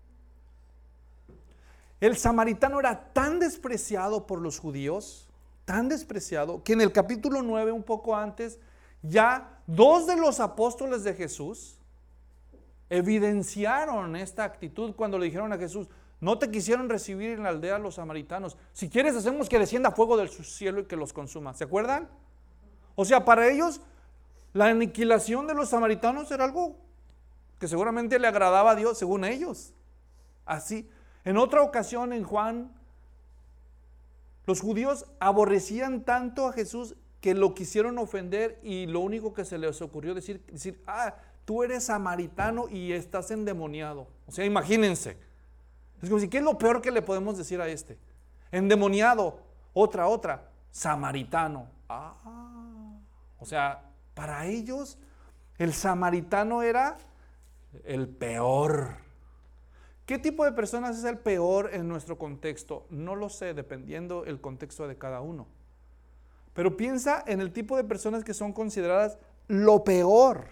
El samaritano era tan despreciado por los judíos, tan despreciado, que en el capítulo 9, un poco antes, ya 2 de los apóstoles de Jesús evidenciaron esta actitud cuando le dijeron a Jesús, no te quisieron recibir en la aldea los samaritanos, si quieres hacemos que descienda fuego del cielo y que los consuma. ¿Se acuerdan? O sea, para ellos la aniquilación de los samaritanos era algo que seguramente le agradaba a Dios, según ellos. Así. En otra ocasión en Juan, los judíos aborrecían tanto a Jesús que lo quisieron ofender y lo único que se les ocurrió decir, tú eres samaritano y estás endemoniado. O sea, imagínense. Es como si, ¿qué es lo peor que le podemos decir a este? Endemoniado, otra, samaritano. O sea, para ellos el samaritano era el peor. ¿Qué tipo de personas es el peor en nuestro contexto? No lo sé, dependiendo el contexto de cada uno. Pero piensa en el tipo de personas que son consideradas lo peor.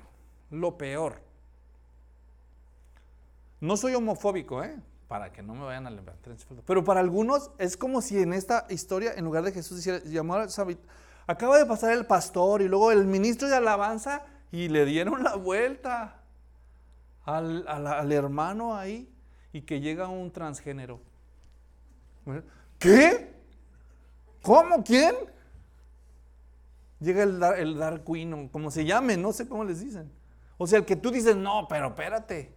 No soy homofóbico, para que no me vayan a levantar. Pero para algunos es como si en esta historia, en lugar de Jesús llamara acaba de pasar el pastor y luego el ministro de alabanza y le dieron la vuelta al hermano ahí. Y que llega un transgénero. ¿Qué? ¿Cómo? ¿Quién? Llega el Dark Queen, como se llame, no sé cómo les dicen. O sea, el que tú dices, no, pero espérate.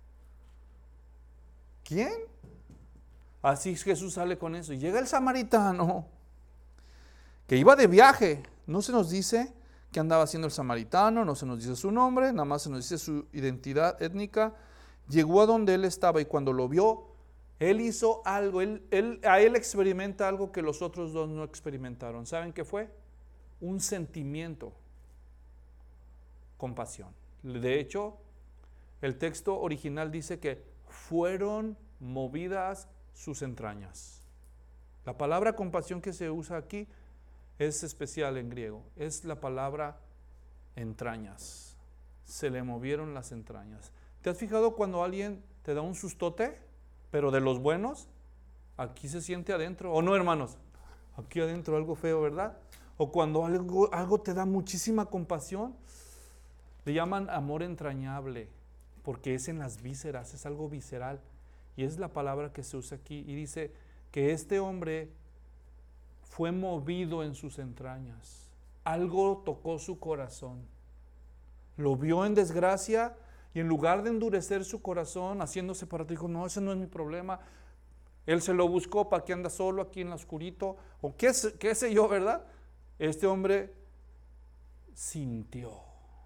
¿Quién? Así Jesús sale con eso. Y llega el samaritano, que iba de viaje. No se nos dice qué andaba haciendo el samaritano, no se nos dice su nombre, nada más se nos dice su identidad étnica. Llegó a donde él estaba y cuando lo vio, Él hizo algo, a él experimenta algo que los otros dos no experimentaron. ¿Saben qué fue? Un sentimiento, compasión. De hecho, el texto original dice que fueron movidas sus entrañas. La palabra compasión que se usa aquí es especial en griego, es la palabra entrañas. Se le movieron las entrañas. ¿Te has fijado cuando alguien te da un sustote, pero de los buenos? Aquí se siente adentro, ¿o no, hermanos? Aquí adentro algo feo, ¿verdad? O cuando algo te da muchísima compasión, le llaman amor entrañable, porque es en las vísceras, es algo visceral. Y es la palabra que se usa aquí. Y dice que este hombre fue movido en sus entrañas. Algo tocó su corazón. Lo vio en desgracia y en lugar de endurecer su corazón, haciéndose para ti, dijo, no, ese no es mi problema. Él se lo buscó, ¿para qué anda solo aquí en la oscurito? O qué sé yo, ¿verdad? Este hombre sintió.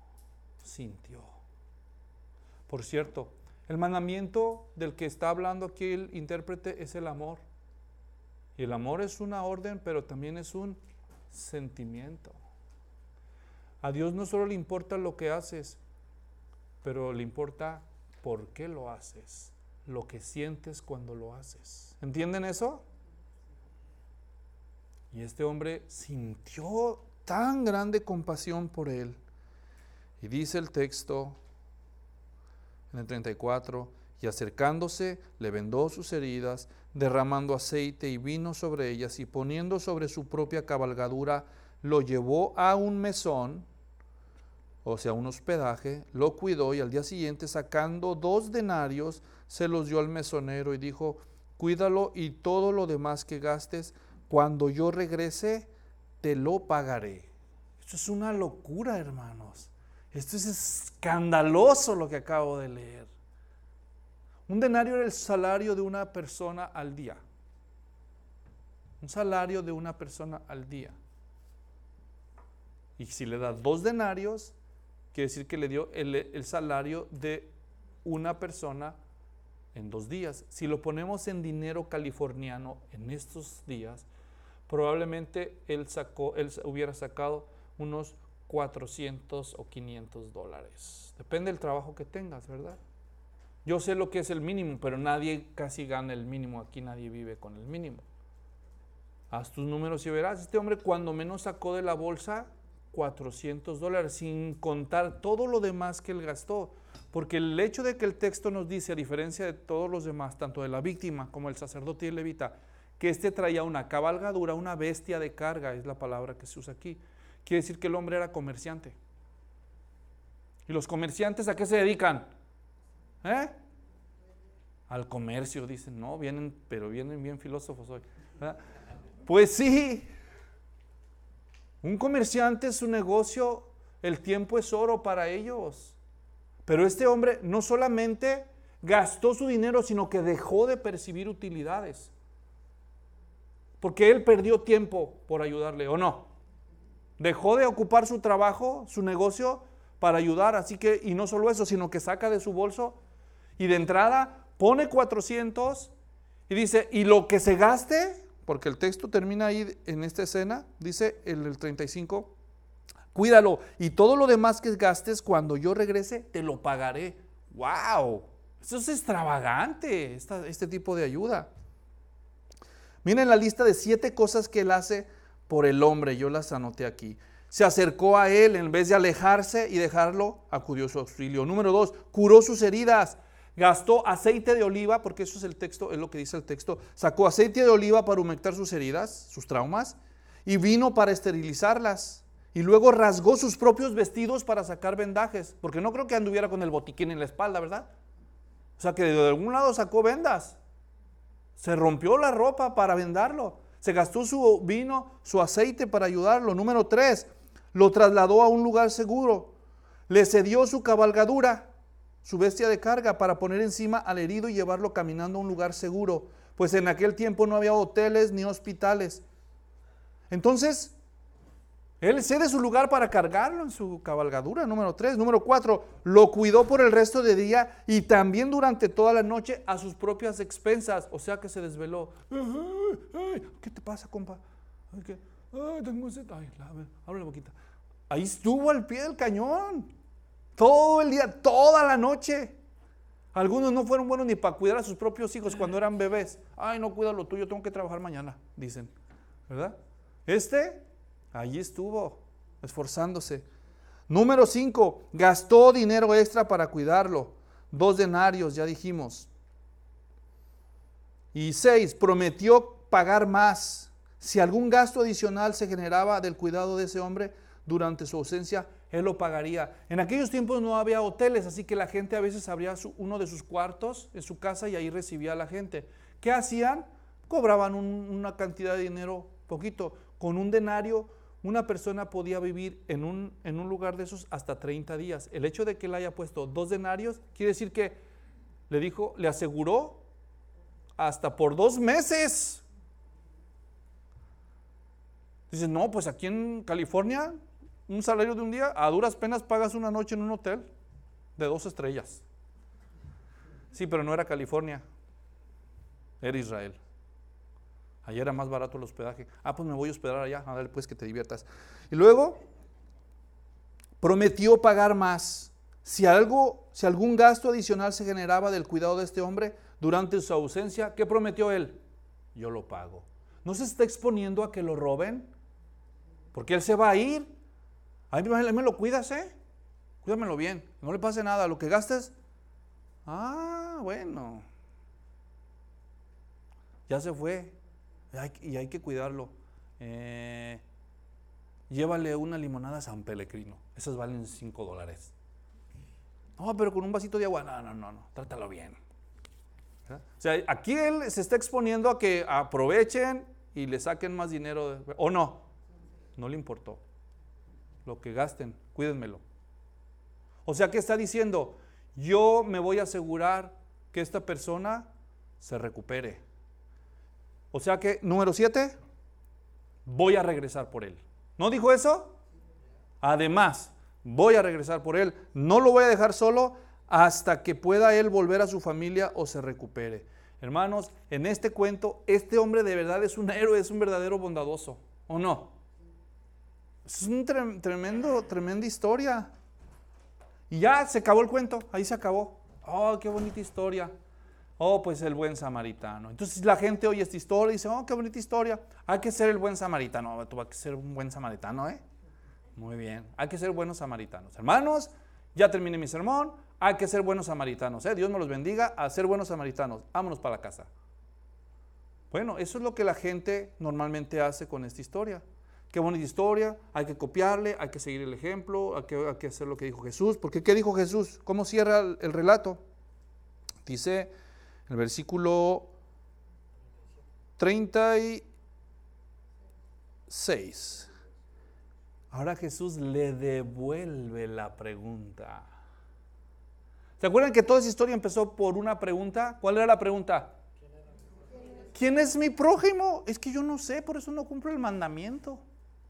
Por cierto, el mandamiento del que está hablando aquí el intérprete es el amor. Y el amor es una orden, pero también es un sentimiento. A Dios no solo le importa lo que haces, pero le importa por qué lo haces, lo que sientes cuando lo haces. ¿Entienden eso? Y este hombre sintió tan grande compasión por él. Y dice el texto en el 34, y acercándose le vendó sus heridas, derramando aceite y vino sobre ellas, y poniendo sobre su propia cabalgadura, lo llevó a un mesón, o sea, un hospedaje, lo cuidó, y al día siguiente, sacando 2 denarios, se los dio al mesonero y dijo, cuídalo, y todo lo demás que gastes, cuando yo regrese, te lo pagaré. Esto es una locura, hermanos. Esto es escandaloso lo que acabo de leer. Un denario era el salario de una persona al día. Un salario de una persona al día. Y si le da 2 denarios, quiere decir que le dio el salario de una persona en 2 días. Si lo ponemos en dinero californiano en estos días, probablemente él hubiera sacado unos $400 o $500. Depende del trabajo que tengas, ¿verdad? Yo sé lo que es el mínimo, pero nadie casi gana el mínimo. Aquí nadie vive con el mínimo. Haz tus números y verás. Este hombre cuando menos sacó de la bolsa $400, sin contar todo lo demás que él gastó. Porque el hecho de que el texto nos dice, a diferencia de todos los demás, tanto de la víctima como el sacerdote y el levita, que este traía una cabalgadura, una bestia de carga, es la palabra que se usa aquí. Quiere decir que el hombre era comerciante. ¿Y los comerciantes a qué se dedican? Al comercio, dicen. No, vienen bien filósofos hoy, ¿verdad? Pues sí. Un comerciante, su negocio, el tiempo es oro para ellos. Pero este hombre no solamente gastó su dinero, sino que dejó de percibir utilidades. Porque él perdió tiempo por ayudarle, ¿o no? Dejó de ocupar su trabajo, su negocio, para ayudar. Así que, y no solo eso, sino que saca de su bolso y de entrada pone 400 y dice, y lo que se gaste, porque el texto termina ahí en esta escena, dice el 35, cuídalo, y todo lo demás que gastes, cuando yo regrese, te lo pagaré. ¡Wow! Esto es extravagante, este tipo de ayuda. Miren la lista de 7 cosas que él hace por el hombre, yo las anoté aquí. Se acercó a él, en vez de alejarse y dejarlo, acudió a su auxilio. Número 2, curó sus heridas. Gastó aceite de oliva, porque eso es el texto, es lo que dice el texto. Sacó aceite de oliva para humectar sus heridas, sus traumas, y vino para esterilizarlas. Y luego rasgó sus propios vestidos para sacar vendajes, porque no creo que anduviera con el botiquín en la espalda, ¿verdad? O sea que de algún lado sacó vendas. Se rompió la ropa para vendarlo. Se gastó su vino, su aceite para ayudarlo. Número 3, lo trasladó a un lugar seguro. Le cedió su cabalgadura, su bestia de carga, para poner encima al herido y llevarlo caminando a un lugar seguro. Pues en aquel tiempo no había hoteles ni hospitales. Entonces, Él cede su lugar para cargarlo en su cabalgadura, número 3. Número 4, lo cuidó por el resto del día y también durante toda la noche a sus propias expensas. O sea que se desveló. ¿Qué te pasa, compa? Tengo sed. Ay, abre la boquita. Ahí estuvo al pie del cañón. Todo el día, toda la noche. Algunos no fueron buenos ni para cuidar a sus propios hijos cuando eran bebés. Ay, no, cuida lo tuyo, tengo que trabajar mañana, dicen. ¿Verdad? Allí estuvo, esforzándose. Número 5, gastó dinero extra para cuidarlo. 2 denarios, ya dijimos. Y 6, prometió pagar más. Si algún gasto adicional se generaba del cuidado de ese hombre durante su ausencia, él lo pagaría. En aquellos tiempos no había hoteles, así que la gente a veces abría uno de sus cuartos en su casa y ahí recibía a la gente. ¿Qué hacían? Cobraban una cantidad de dinero, poquito. Con un denario, una persona podía vivir en un lugar de esos hasta 30 días. El hecho de que él haya puesto 2 denarios quiere decir que le aseguró hasta por 2 meses. Dice, no, pues aquí en California, un salario de un día, a duras penas pagas una noche en un hotel de 2 estrellas. Sí, pero no era California, era Israel. Allá era más barato el hospedaje. Pues me voy a hospedar allá. Dale pues que te diviertas. Y luego prometió pagar más. Si algún gasto adicional se generaba del cuidado de este hombre durante su ausencia, ¿qué prometió él? Yo lo pago. ¿No se está exponiendo a que lo roben? Porque él se va a ir. Ahí me lo cuidas, cuídamelo bien. No le pase nada. Lo que gastes, bueno. Ya se fue. Y hay que cuidarlo. Llévale una limonada a San Pelegrino. Esas valen $5. No, pero con un vasito de agua. No. Trátalo bien. ¿verdad? O sea, aquí él se está exponiendo a que aprovechen y le saquen más dinero. ¿O no? No le importó. Lo que gasten, cuídenmelo. O sea, ¿qué está diciendo? Yo me voy a asegurar que esta persona se recupere. O sea que, número 7, voy a regresar por él. ¿No dijo eso? Además, voy a regresar por él. No lo voy a dejar solo hasta que pueda él volver a su familia o se recupere. Hermanos, en este cuento, este hombre de verdad es un héroe, es un verdadero bondadoso. ¿O no? Es una tremenda historia. Y ya se acabó el cuento, ahí se acabó. Qué bonita historia. Pues el buen samaritano. Entonces la gente oye esta historia y dice, qué bonita historia. Hay que ser el buen samaritano. Tú vas a ser un buen samaritano, Muy bien, hay que ser buenos samaritanos. Hermanos, ya terminé mi sermón. Hay que ser buenos samaritanos, Dios me los bendiga, a ser buenos samaritanos. Vámonos para la casa. Bueno, eso es lo que la gente normalmente hace con esta historia. Qué bonita historia, hay que copiarle, hay que seguir el ejemplo, hay que hacer lo que dijo Jesús. Porque ¿qué dijo Jesús? ¿Cómo cierra el relato? Dice el versículo 36. Ahora Jesús le devuelve la pregunta. ¿Se acuerdan que toda esa historia empezó por una pregunta? ¿Cuál era la pregunta? ¿Quién es mi prójimo? Es que yo no sé, por eso no cumplo el mandamiento.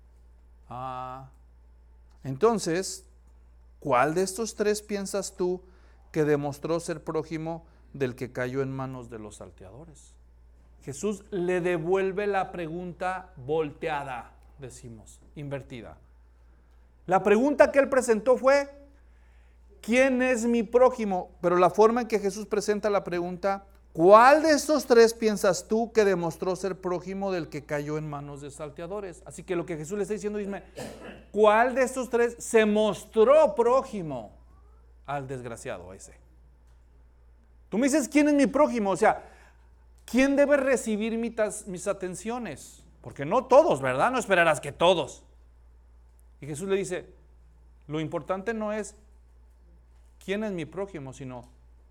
Entonces, ¿cuál de estos 3 piensas tú que demostró ser prójimo del que cayó en manos de los salteadores? Jesús le devuelve la pregunta volteada, decimos, invertida. La pregunta que él presentó fue, ¿quién es mi prójimo? Pero la forma en que Jesús presenta la pregunta, ¿cuál de estos 3 piensas tú que demostró ser prójimo del que cayó en manos de salteadores? Así que lo que Jesús le está diciendo es, ¿cuál de estos 3 se mostró prójimo al desgraciado ese? Tú me dices, ¿quién es mi prójimo? O sea, ¿quién debe recibir mis atenciones? Porque no todos, ¿verdad? No esperarás que todos. Y Jesús le dice, lo importante no es quién es mi prójimo, sino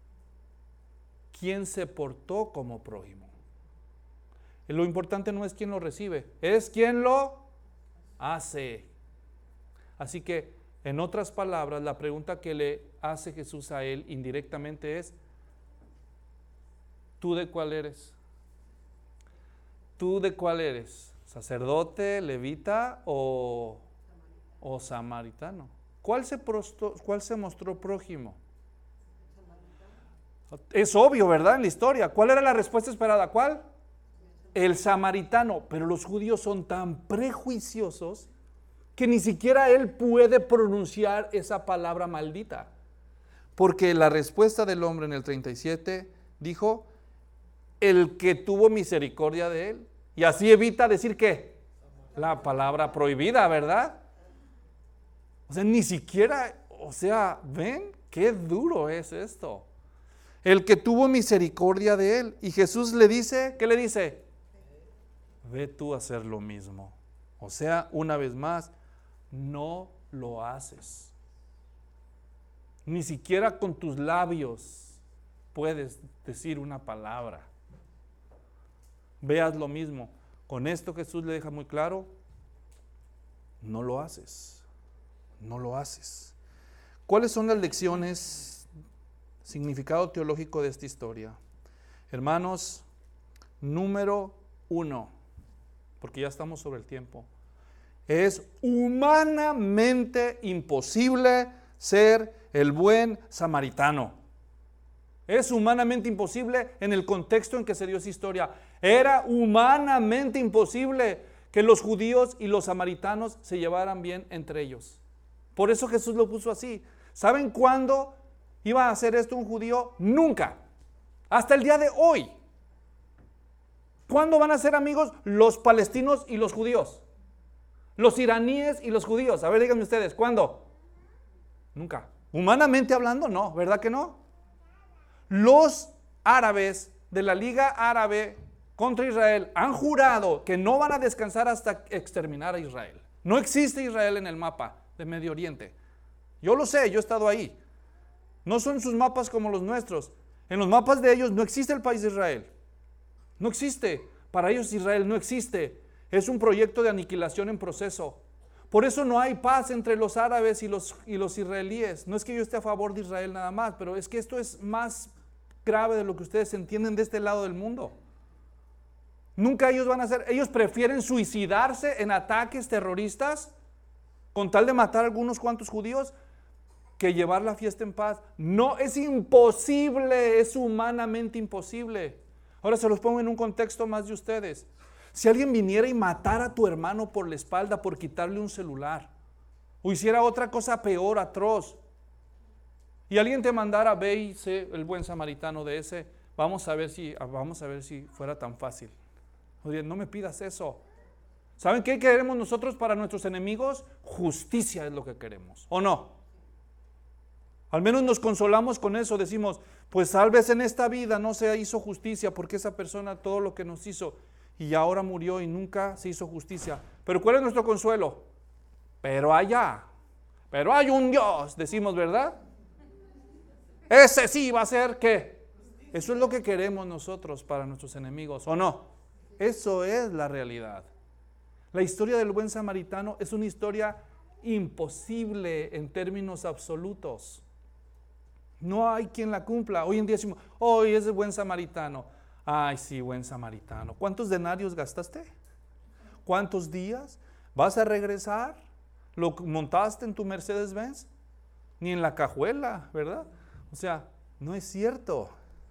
quién se portó como prójimo. Lo importante no es quién lo recibe, es quién lo hace. Así que, en otras palabras, la pregunta que le hace Jesús a él indirectamente es, ¿tú de cuál eres? ¿Tú de cuál eres? ¿Sacerdote, levita o o samaritano? ¿Cuál se mostró prójimo? Es obvio, ¿verdad? En la historia. ¿Cuál era la respuesta esperada? ¿Cuál? El samaritano. Pero los judíos son tan prejuiciosos que ni siquiera él puede pronunciar esa palabra maldita. Porque la respuesta del hombre en el 37 dijo, el que tuvo misericordia de él. Y así evita decir ¿qué? La palabra prohibida, ¿verdad? O sea, ni siquiera, ¿ven? Qué duro es esto. El que tuvo misericordia de él. Y Jesús le dice, ¿qué le dice? Ve tú a hacer lo mismo. O sea, una vez más, no lo haces. Ni siquiera con tus labios puedes decir una palabra. Veas lo mismo. Con esto Jesús le deja muy claro, no lo haces. No lo haces. ¿Cuáles son las lecciones, significado teológico de esta historia? Hermanos, número 1, porque ya estamos sobre el tiempo. Es humanamente imposible ser el buen samaritano. Es humanamente imposible en el contexto en que se dio esa historia. Era humanamente imposible que los judíos y los samaritanos se llevaran bien entre ellos. Por eso Jesús lo puso así. ¿Saben cuándo iba a hacer esto un judío? Nunca. Hasta el día de hoy. ¿Cuándo van a ser amigos los palestinos y los judíos? Los iraníes y los judíos. A ver, díganme ustedes, ¿cuándo? Nunca. Humanamente hablando, no, ¿verdad que no? Los árabes de la Liga Árabe contra Israel han jurado que no van a descansar hasta exterminar a Israel. No existe Israel en el mapa de Medio Oriente. Yo lo sé, yo he estado ahí. No son sus mapas como los nuestros. En los mapas de ellos no existe el país de Israel. No existe. Para ellos Israel no existe. Es un proyecto de aniquilación en proceso. Por eso no hay paz entre los árabes y los israelíes. No es que yo esté a favor de Israel nada más, pero es que esto es más grave de lo que ustedes entienden de este lado del mundo. Nunca ellos van a hacer, ellos prefieren suicidarse en ataques terroristas con tal de matar a algunos cuantos judíos que llevar la fiesta en paz. No, es imposible, es humanamente imposible. Ahora se los pongo en un contexto más de ustedes. Si alguien viniera y matara a tu hermano por la espalda por quitarle un celular, o hiciera otra cosa peor, atroz, y alguien te mandara, ve y sé el buen samaritano de ese, vamos a ver si fuera tan fácil. Oye, no me pidas eso. ¿Saben qué queremos nosotros para nuestros enemigos? Justicia es lo que queremos, ¿o no? Al menos nos consolamos con eso, decimos, pues tal vez en esta vida no se hizo justicia porque esa persona todo lo que nos hizo y ahora murió y nunca se hizo justicia. Pero ¿cuál es nuestro consuelo? Pero hay un Dios, decimos, ¿verdad? Ese sí va a ser ¿qué? Eso es lo que queremos nosotros para nuestros enemigos, ¿o no? Eso es la realidad. La historia del buen samaritano es una historia imposible en términos absolutos. No hay quien la cumpla. Hoy en día decimos, hoy es el buen samaritano. Ay, sí, buen samaritano. ¿Cuántos denarios gastaste? ¿Cuántos días? ¿Vas a regresar? ¿Lo montaste en tu Mercedes-Benz? Ni en la cajuela, ¿verdad? O sea, no es cierto.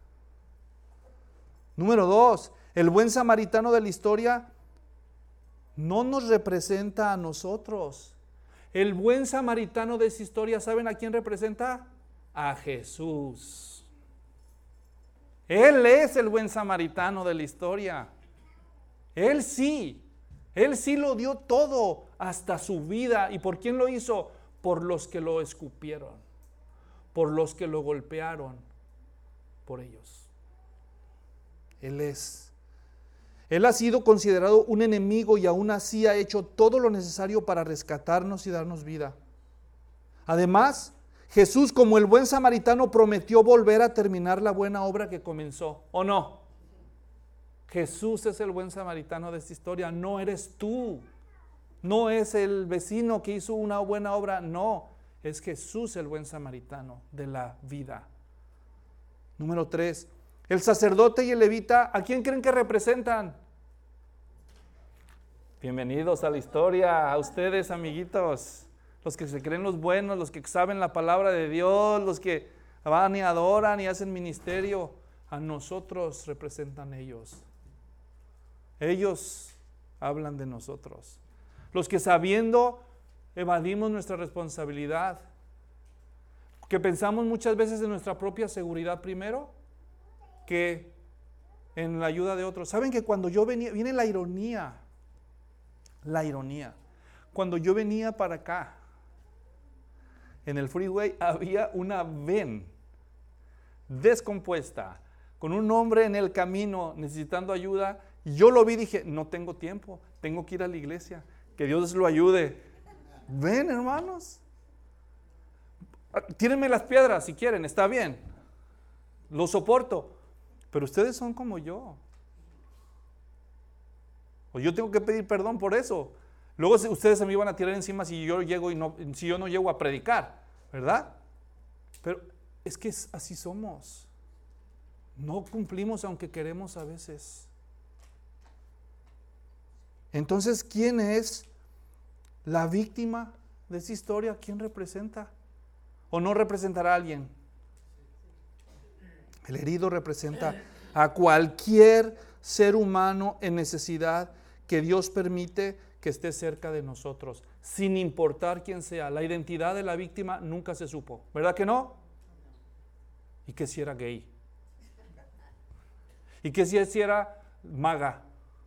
Número 2, el buen samaritano de la historia no nos representa a nosotros. El buen samaritano de esa historia, ¿saben a quién representa? A Jesús. Él es el buen samaritano de la historia. Él sí lo dio todo, hasta su vida. ¿Y por quién lo hizo? Por los que lo escupieron, por los que lo golpearon, por ellos. Él ha sido considerado un enemigo y aún así ha hecho todo lo necesario para rescatarnos y darnos vida. Además, Jesús, como el buen samaritano, prometió volver a terminar la buena obra que comenzó, ¿o no? Jesús es el buen samaritano de esta historia, no eres tú. No es el vecino que hizo una buena obra, no. Es Jesús el buen samaritano de la vida. Número 3. El sacerdote y el levita, ¿a quién creen que representan? Bienvenidos a la historia, a ustedes, amiguitos. los que se creen los buenos, los que saben la palabra de Dios, los que van y adoran y hacen ministerio. A nosotros representan ellos. Ellos hablan de nosotros. Los que sabiendo evadimos nuestra responsabilidad, que pensamos muchas veces en nuestra propia seguridad primero que en la ayuda de otros. ¿Saben que cuando yo venía, viene la ironía, cuando yo venía para acá, en el freeway había una van descompuesta, con un hombre en el camino necesitando ayuda, y yo lo vi y dije, no tengo tiempo, tengo que ir a la iglesia, que Dios lo ayude. Ven, hermanos, tírenme las piedras si quieren, está bien, lo soporto, pero ustedes son como yo. O yo tengo que pedir perdón por eso. Luego ustedes se me iban a tirar encima si yo no llego a predicar, ¿verdad? Pero es que así somos. No cumplimos aunque queremos a veces. Entonces, ¿quién es la víctima de esa historia? ¿Quién representa? ¿O no representará a alguien? El herido representa a cualquier ser humano en necesidad que Dios permite que esté cerca de nosotros, sin importar quién sea. La identidad de la víctima nunca se supo, ¿verdad que no? ¿Y qué si era gay? ¿Y qué si era maga?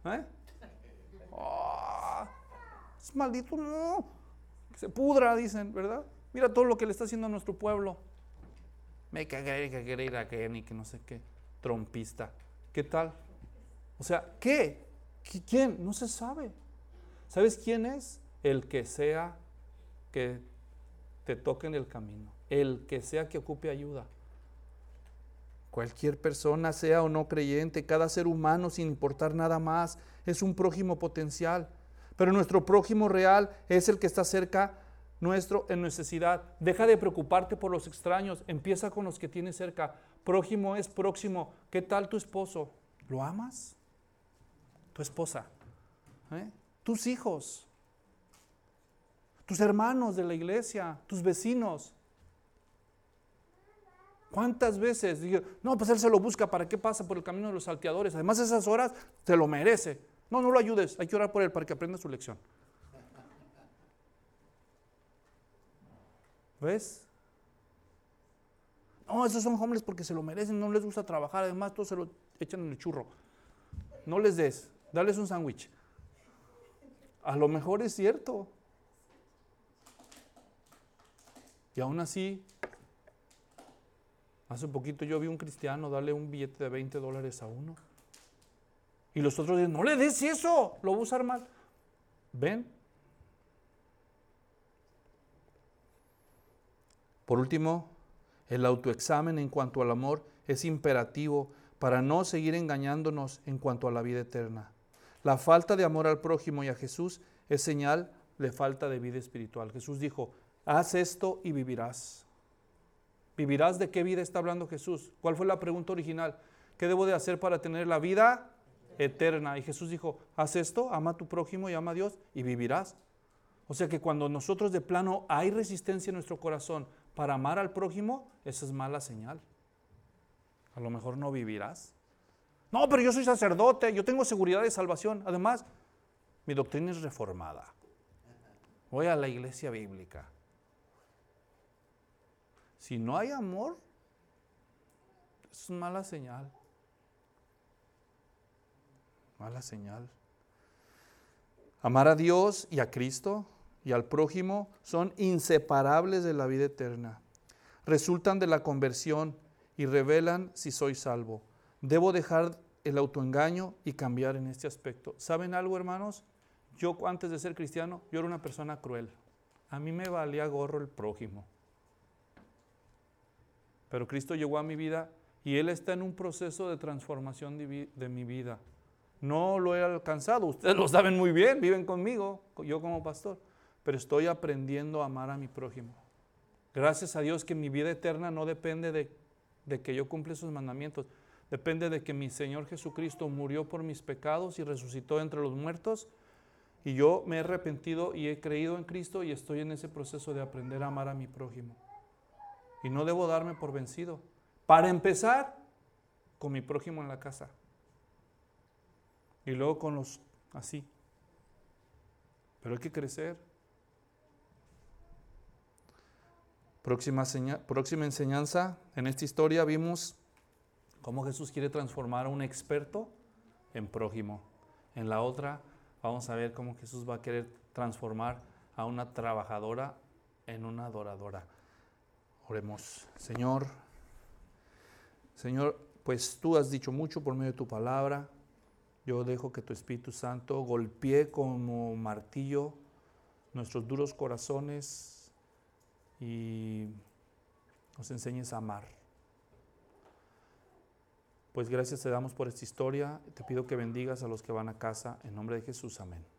Es maldito, no, que se pudra, dicen, ¿verdad? Mira todo lo que le está haciendo a nuestro pueblo. Me cagué que quiere ir a Kenny, que no sé qué, trompista. ¿Qué tal? O sea, ¿qué? ¿Quién? No se sabe. ¿Sabes quién es? El que sea que te toque en el camino. El que sea que ocupe ayuda. Cualquier persona, sea o no creyente, cada ser humano, sin importar nada más, es un prójimo potencial. Pero nuestro prójimo real es el que está cerca nuestro en necesidad. Deja de preocuparte por los extraños, empieza con los que tienes cerca. Prójimo es próximo. ¿Qué tal tu esposo? ¿Lo amas? Tu esposa, tus hijos, tus hermanos de la iglesia, tus vecinos. ¿Cuántas veces dije, no, pues él se lo busca, ¿para qué pasa por el camino de los salteadores? Además, esas horas te lo merece. No lo ayudes, hay que orar por él para que aprenda su lección. ¿Ves? No, esos son hombres porque se lo merecen, no les gusta trabajar, además todos se lo echan en el churro. No les des, dales un sándwich. A lo mejor es cierto. Y aún así, hace poquito yo vi un cristiano darle un billete de $20 a uno. Y los otros dicen, no le des eso, lo va a usar mal. ¿Ven? Por último, el autoexamen en cuanto al amor es imperativo para no seguir engañándonos en cuanto a la vida eterna. La falta de amor al prójimo y a Jesús es señal de falta de vida espiritual. Jesús dijo, haz esto y vivirás. ¿Vivirás? ¿De qué vida está hablando Jesús? ¿Cuál fue la pregunta original? ¿Qué debo de hacer para tener la vida eterna? Y Jesús dijo, haz esto, ama a tu prójimo y ama a Dios y vivirás. O sea que cuando nosotros de plano hay resistencia en nuestro corazón para amar al prójimo, esa es mala señal. A lo mejor no vivirás. No, pero yo soy sacerdote, yo tengo seguridad de salvación. Además, mi doctrina es reformada. Voy a la iglesia bíblica. Si no hay amor, es mala señal. Mala señal. Amar a Dios y a Cristo y al prójimo son inseparables de la vida eterna. Resultan de la conversión y revelan si soy salvo. Debo dejar el autoengaño y cambiar en este aspecto. ¿Saben algo, hermanos? Yo antes de ser cristiano, yo era una persona cruel. A mí me valía gorro el prójimo. Pero Cristo llegó a mi vida y Él está en un proceso de transformación de mi vida. No lo he alcanzado, ustedes lo saben muy bien, viven conmigo, yo como pastor, pero estoy aprendiendo a amar a mi prójimo. Gracias a Dios que mi vida eterna no depende de que yo cumpla sus mandamientos, depende de que mi Señor Jesucristo murió por mis pecados y resucitó entre los muertos Y yo me he arrepentido y he creído en Cristo y estoy en ese proceso de aprender a amar a mi prójimo. Y no debo darme por vencido. Para empezar, con mi prójimo en la casa. Y luego con los así. Pero hay que crecer. Próxima enseñanza. En esta historia vimos cómo Jesús quiere transformar a un experto en prójimo. En la otra vamos a ver cómo Jesús va a querer transformar a una trabajadora en una adoradora. Oremos. Señor, pues tú has dicho mucho por medio de tu palabra. Yo dejo que tu Espíritu Santo golpee como martillo nuestros duros corazones y nos enseñes a amar. Pues gracias te damos por esta historia. Te pido que bendigas a los que van a casa. En nombre de Jesús, amén.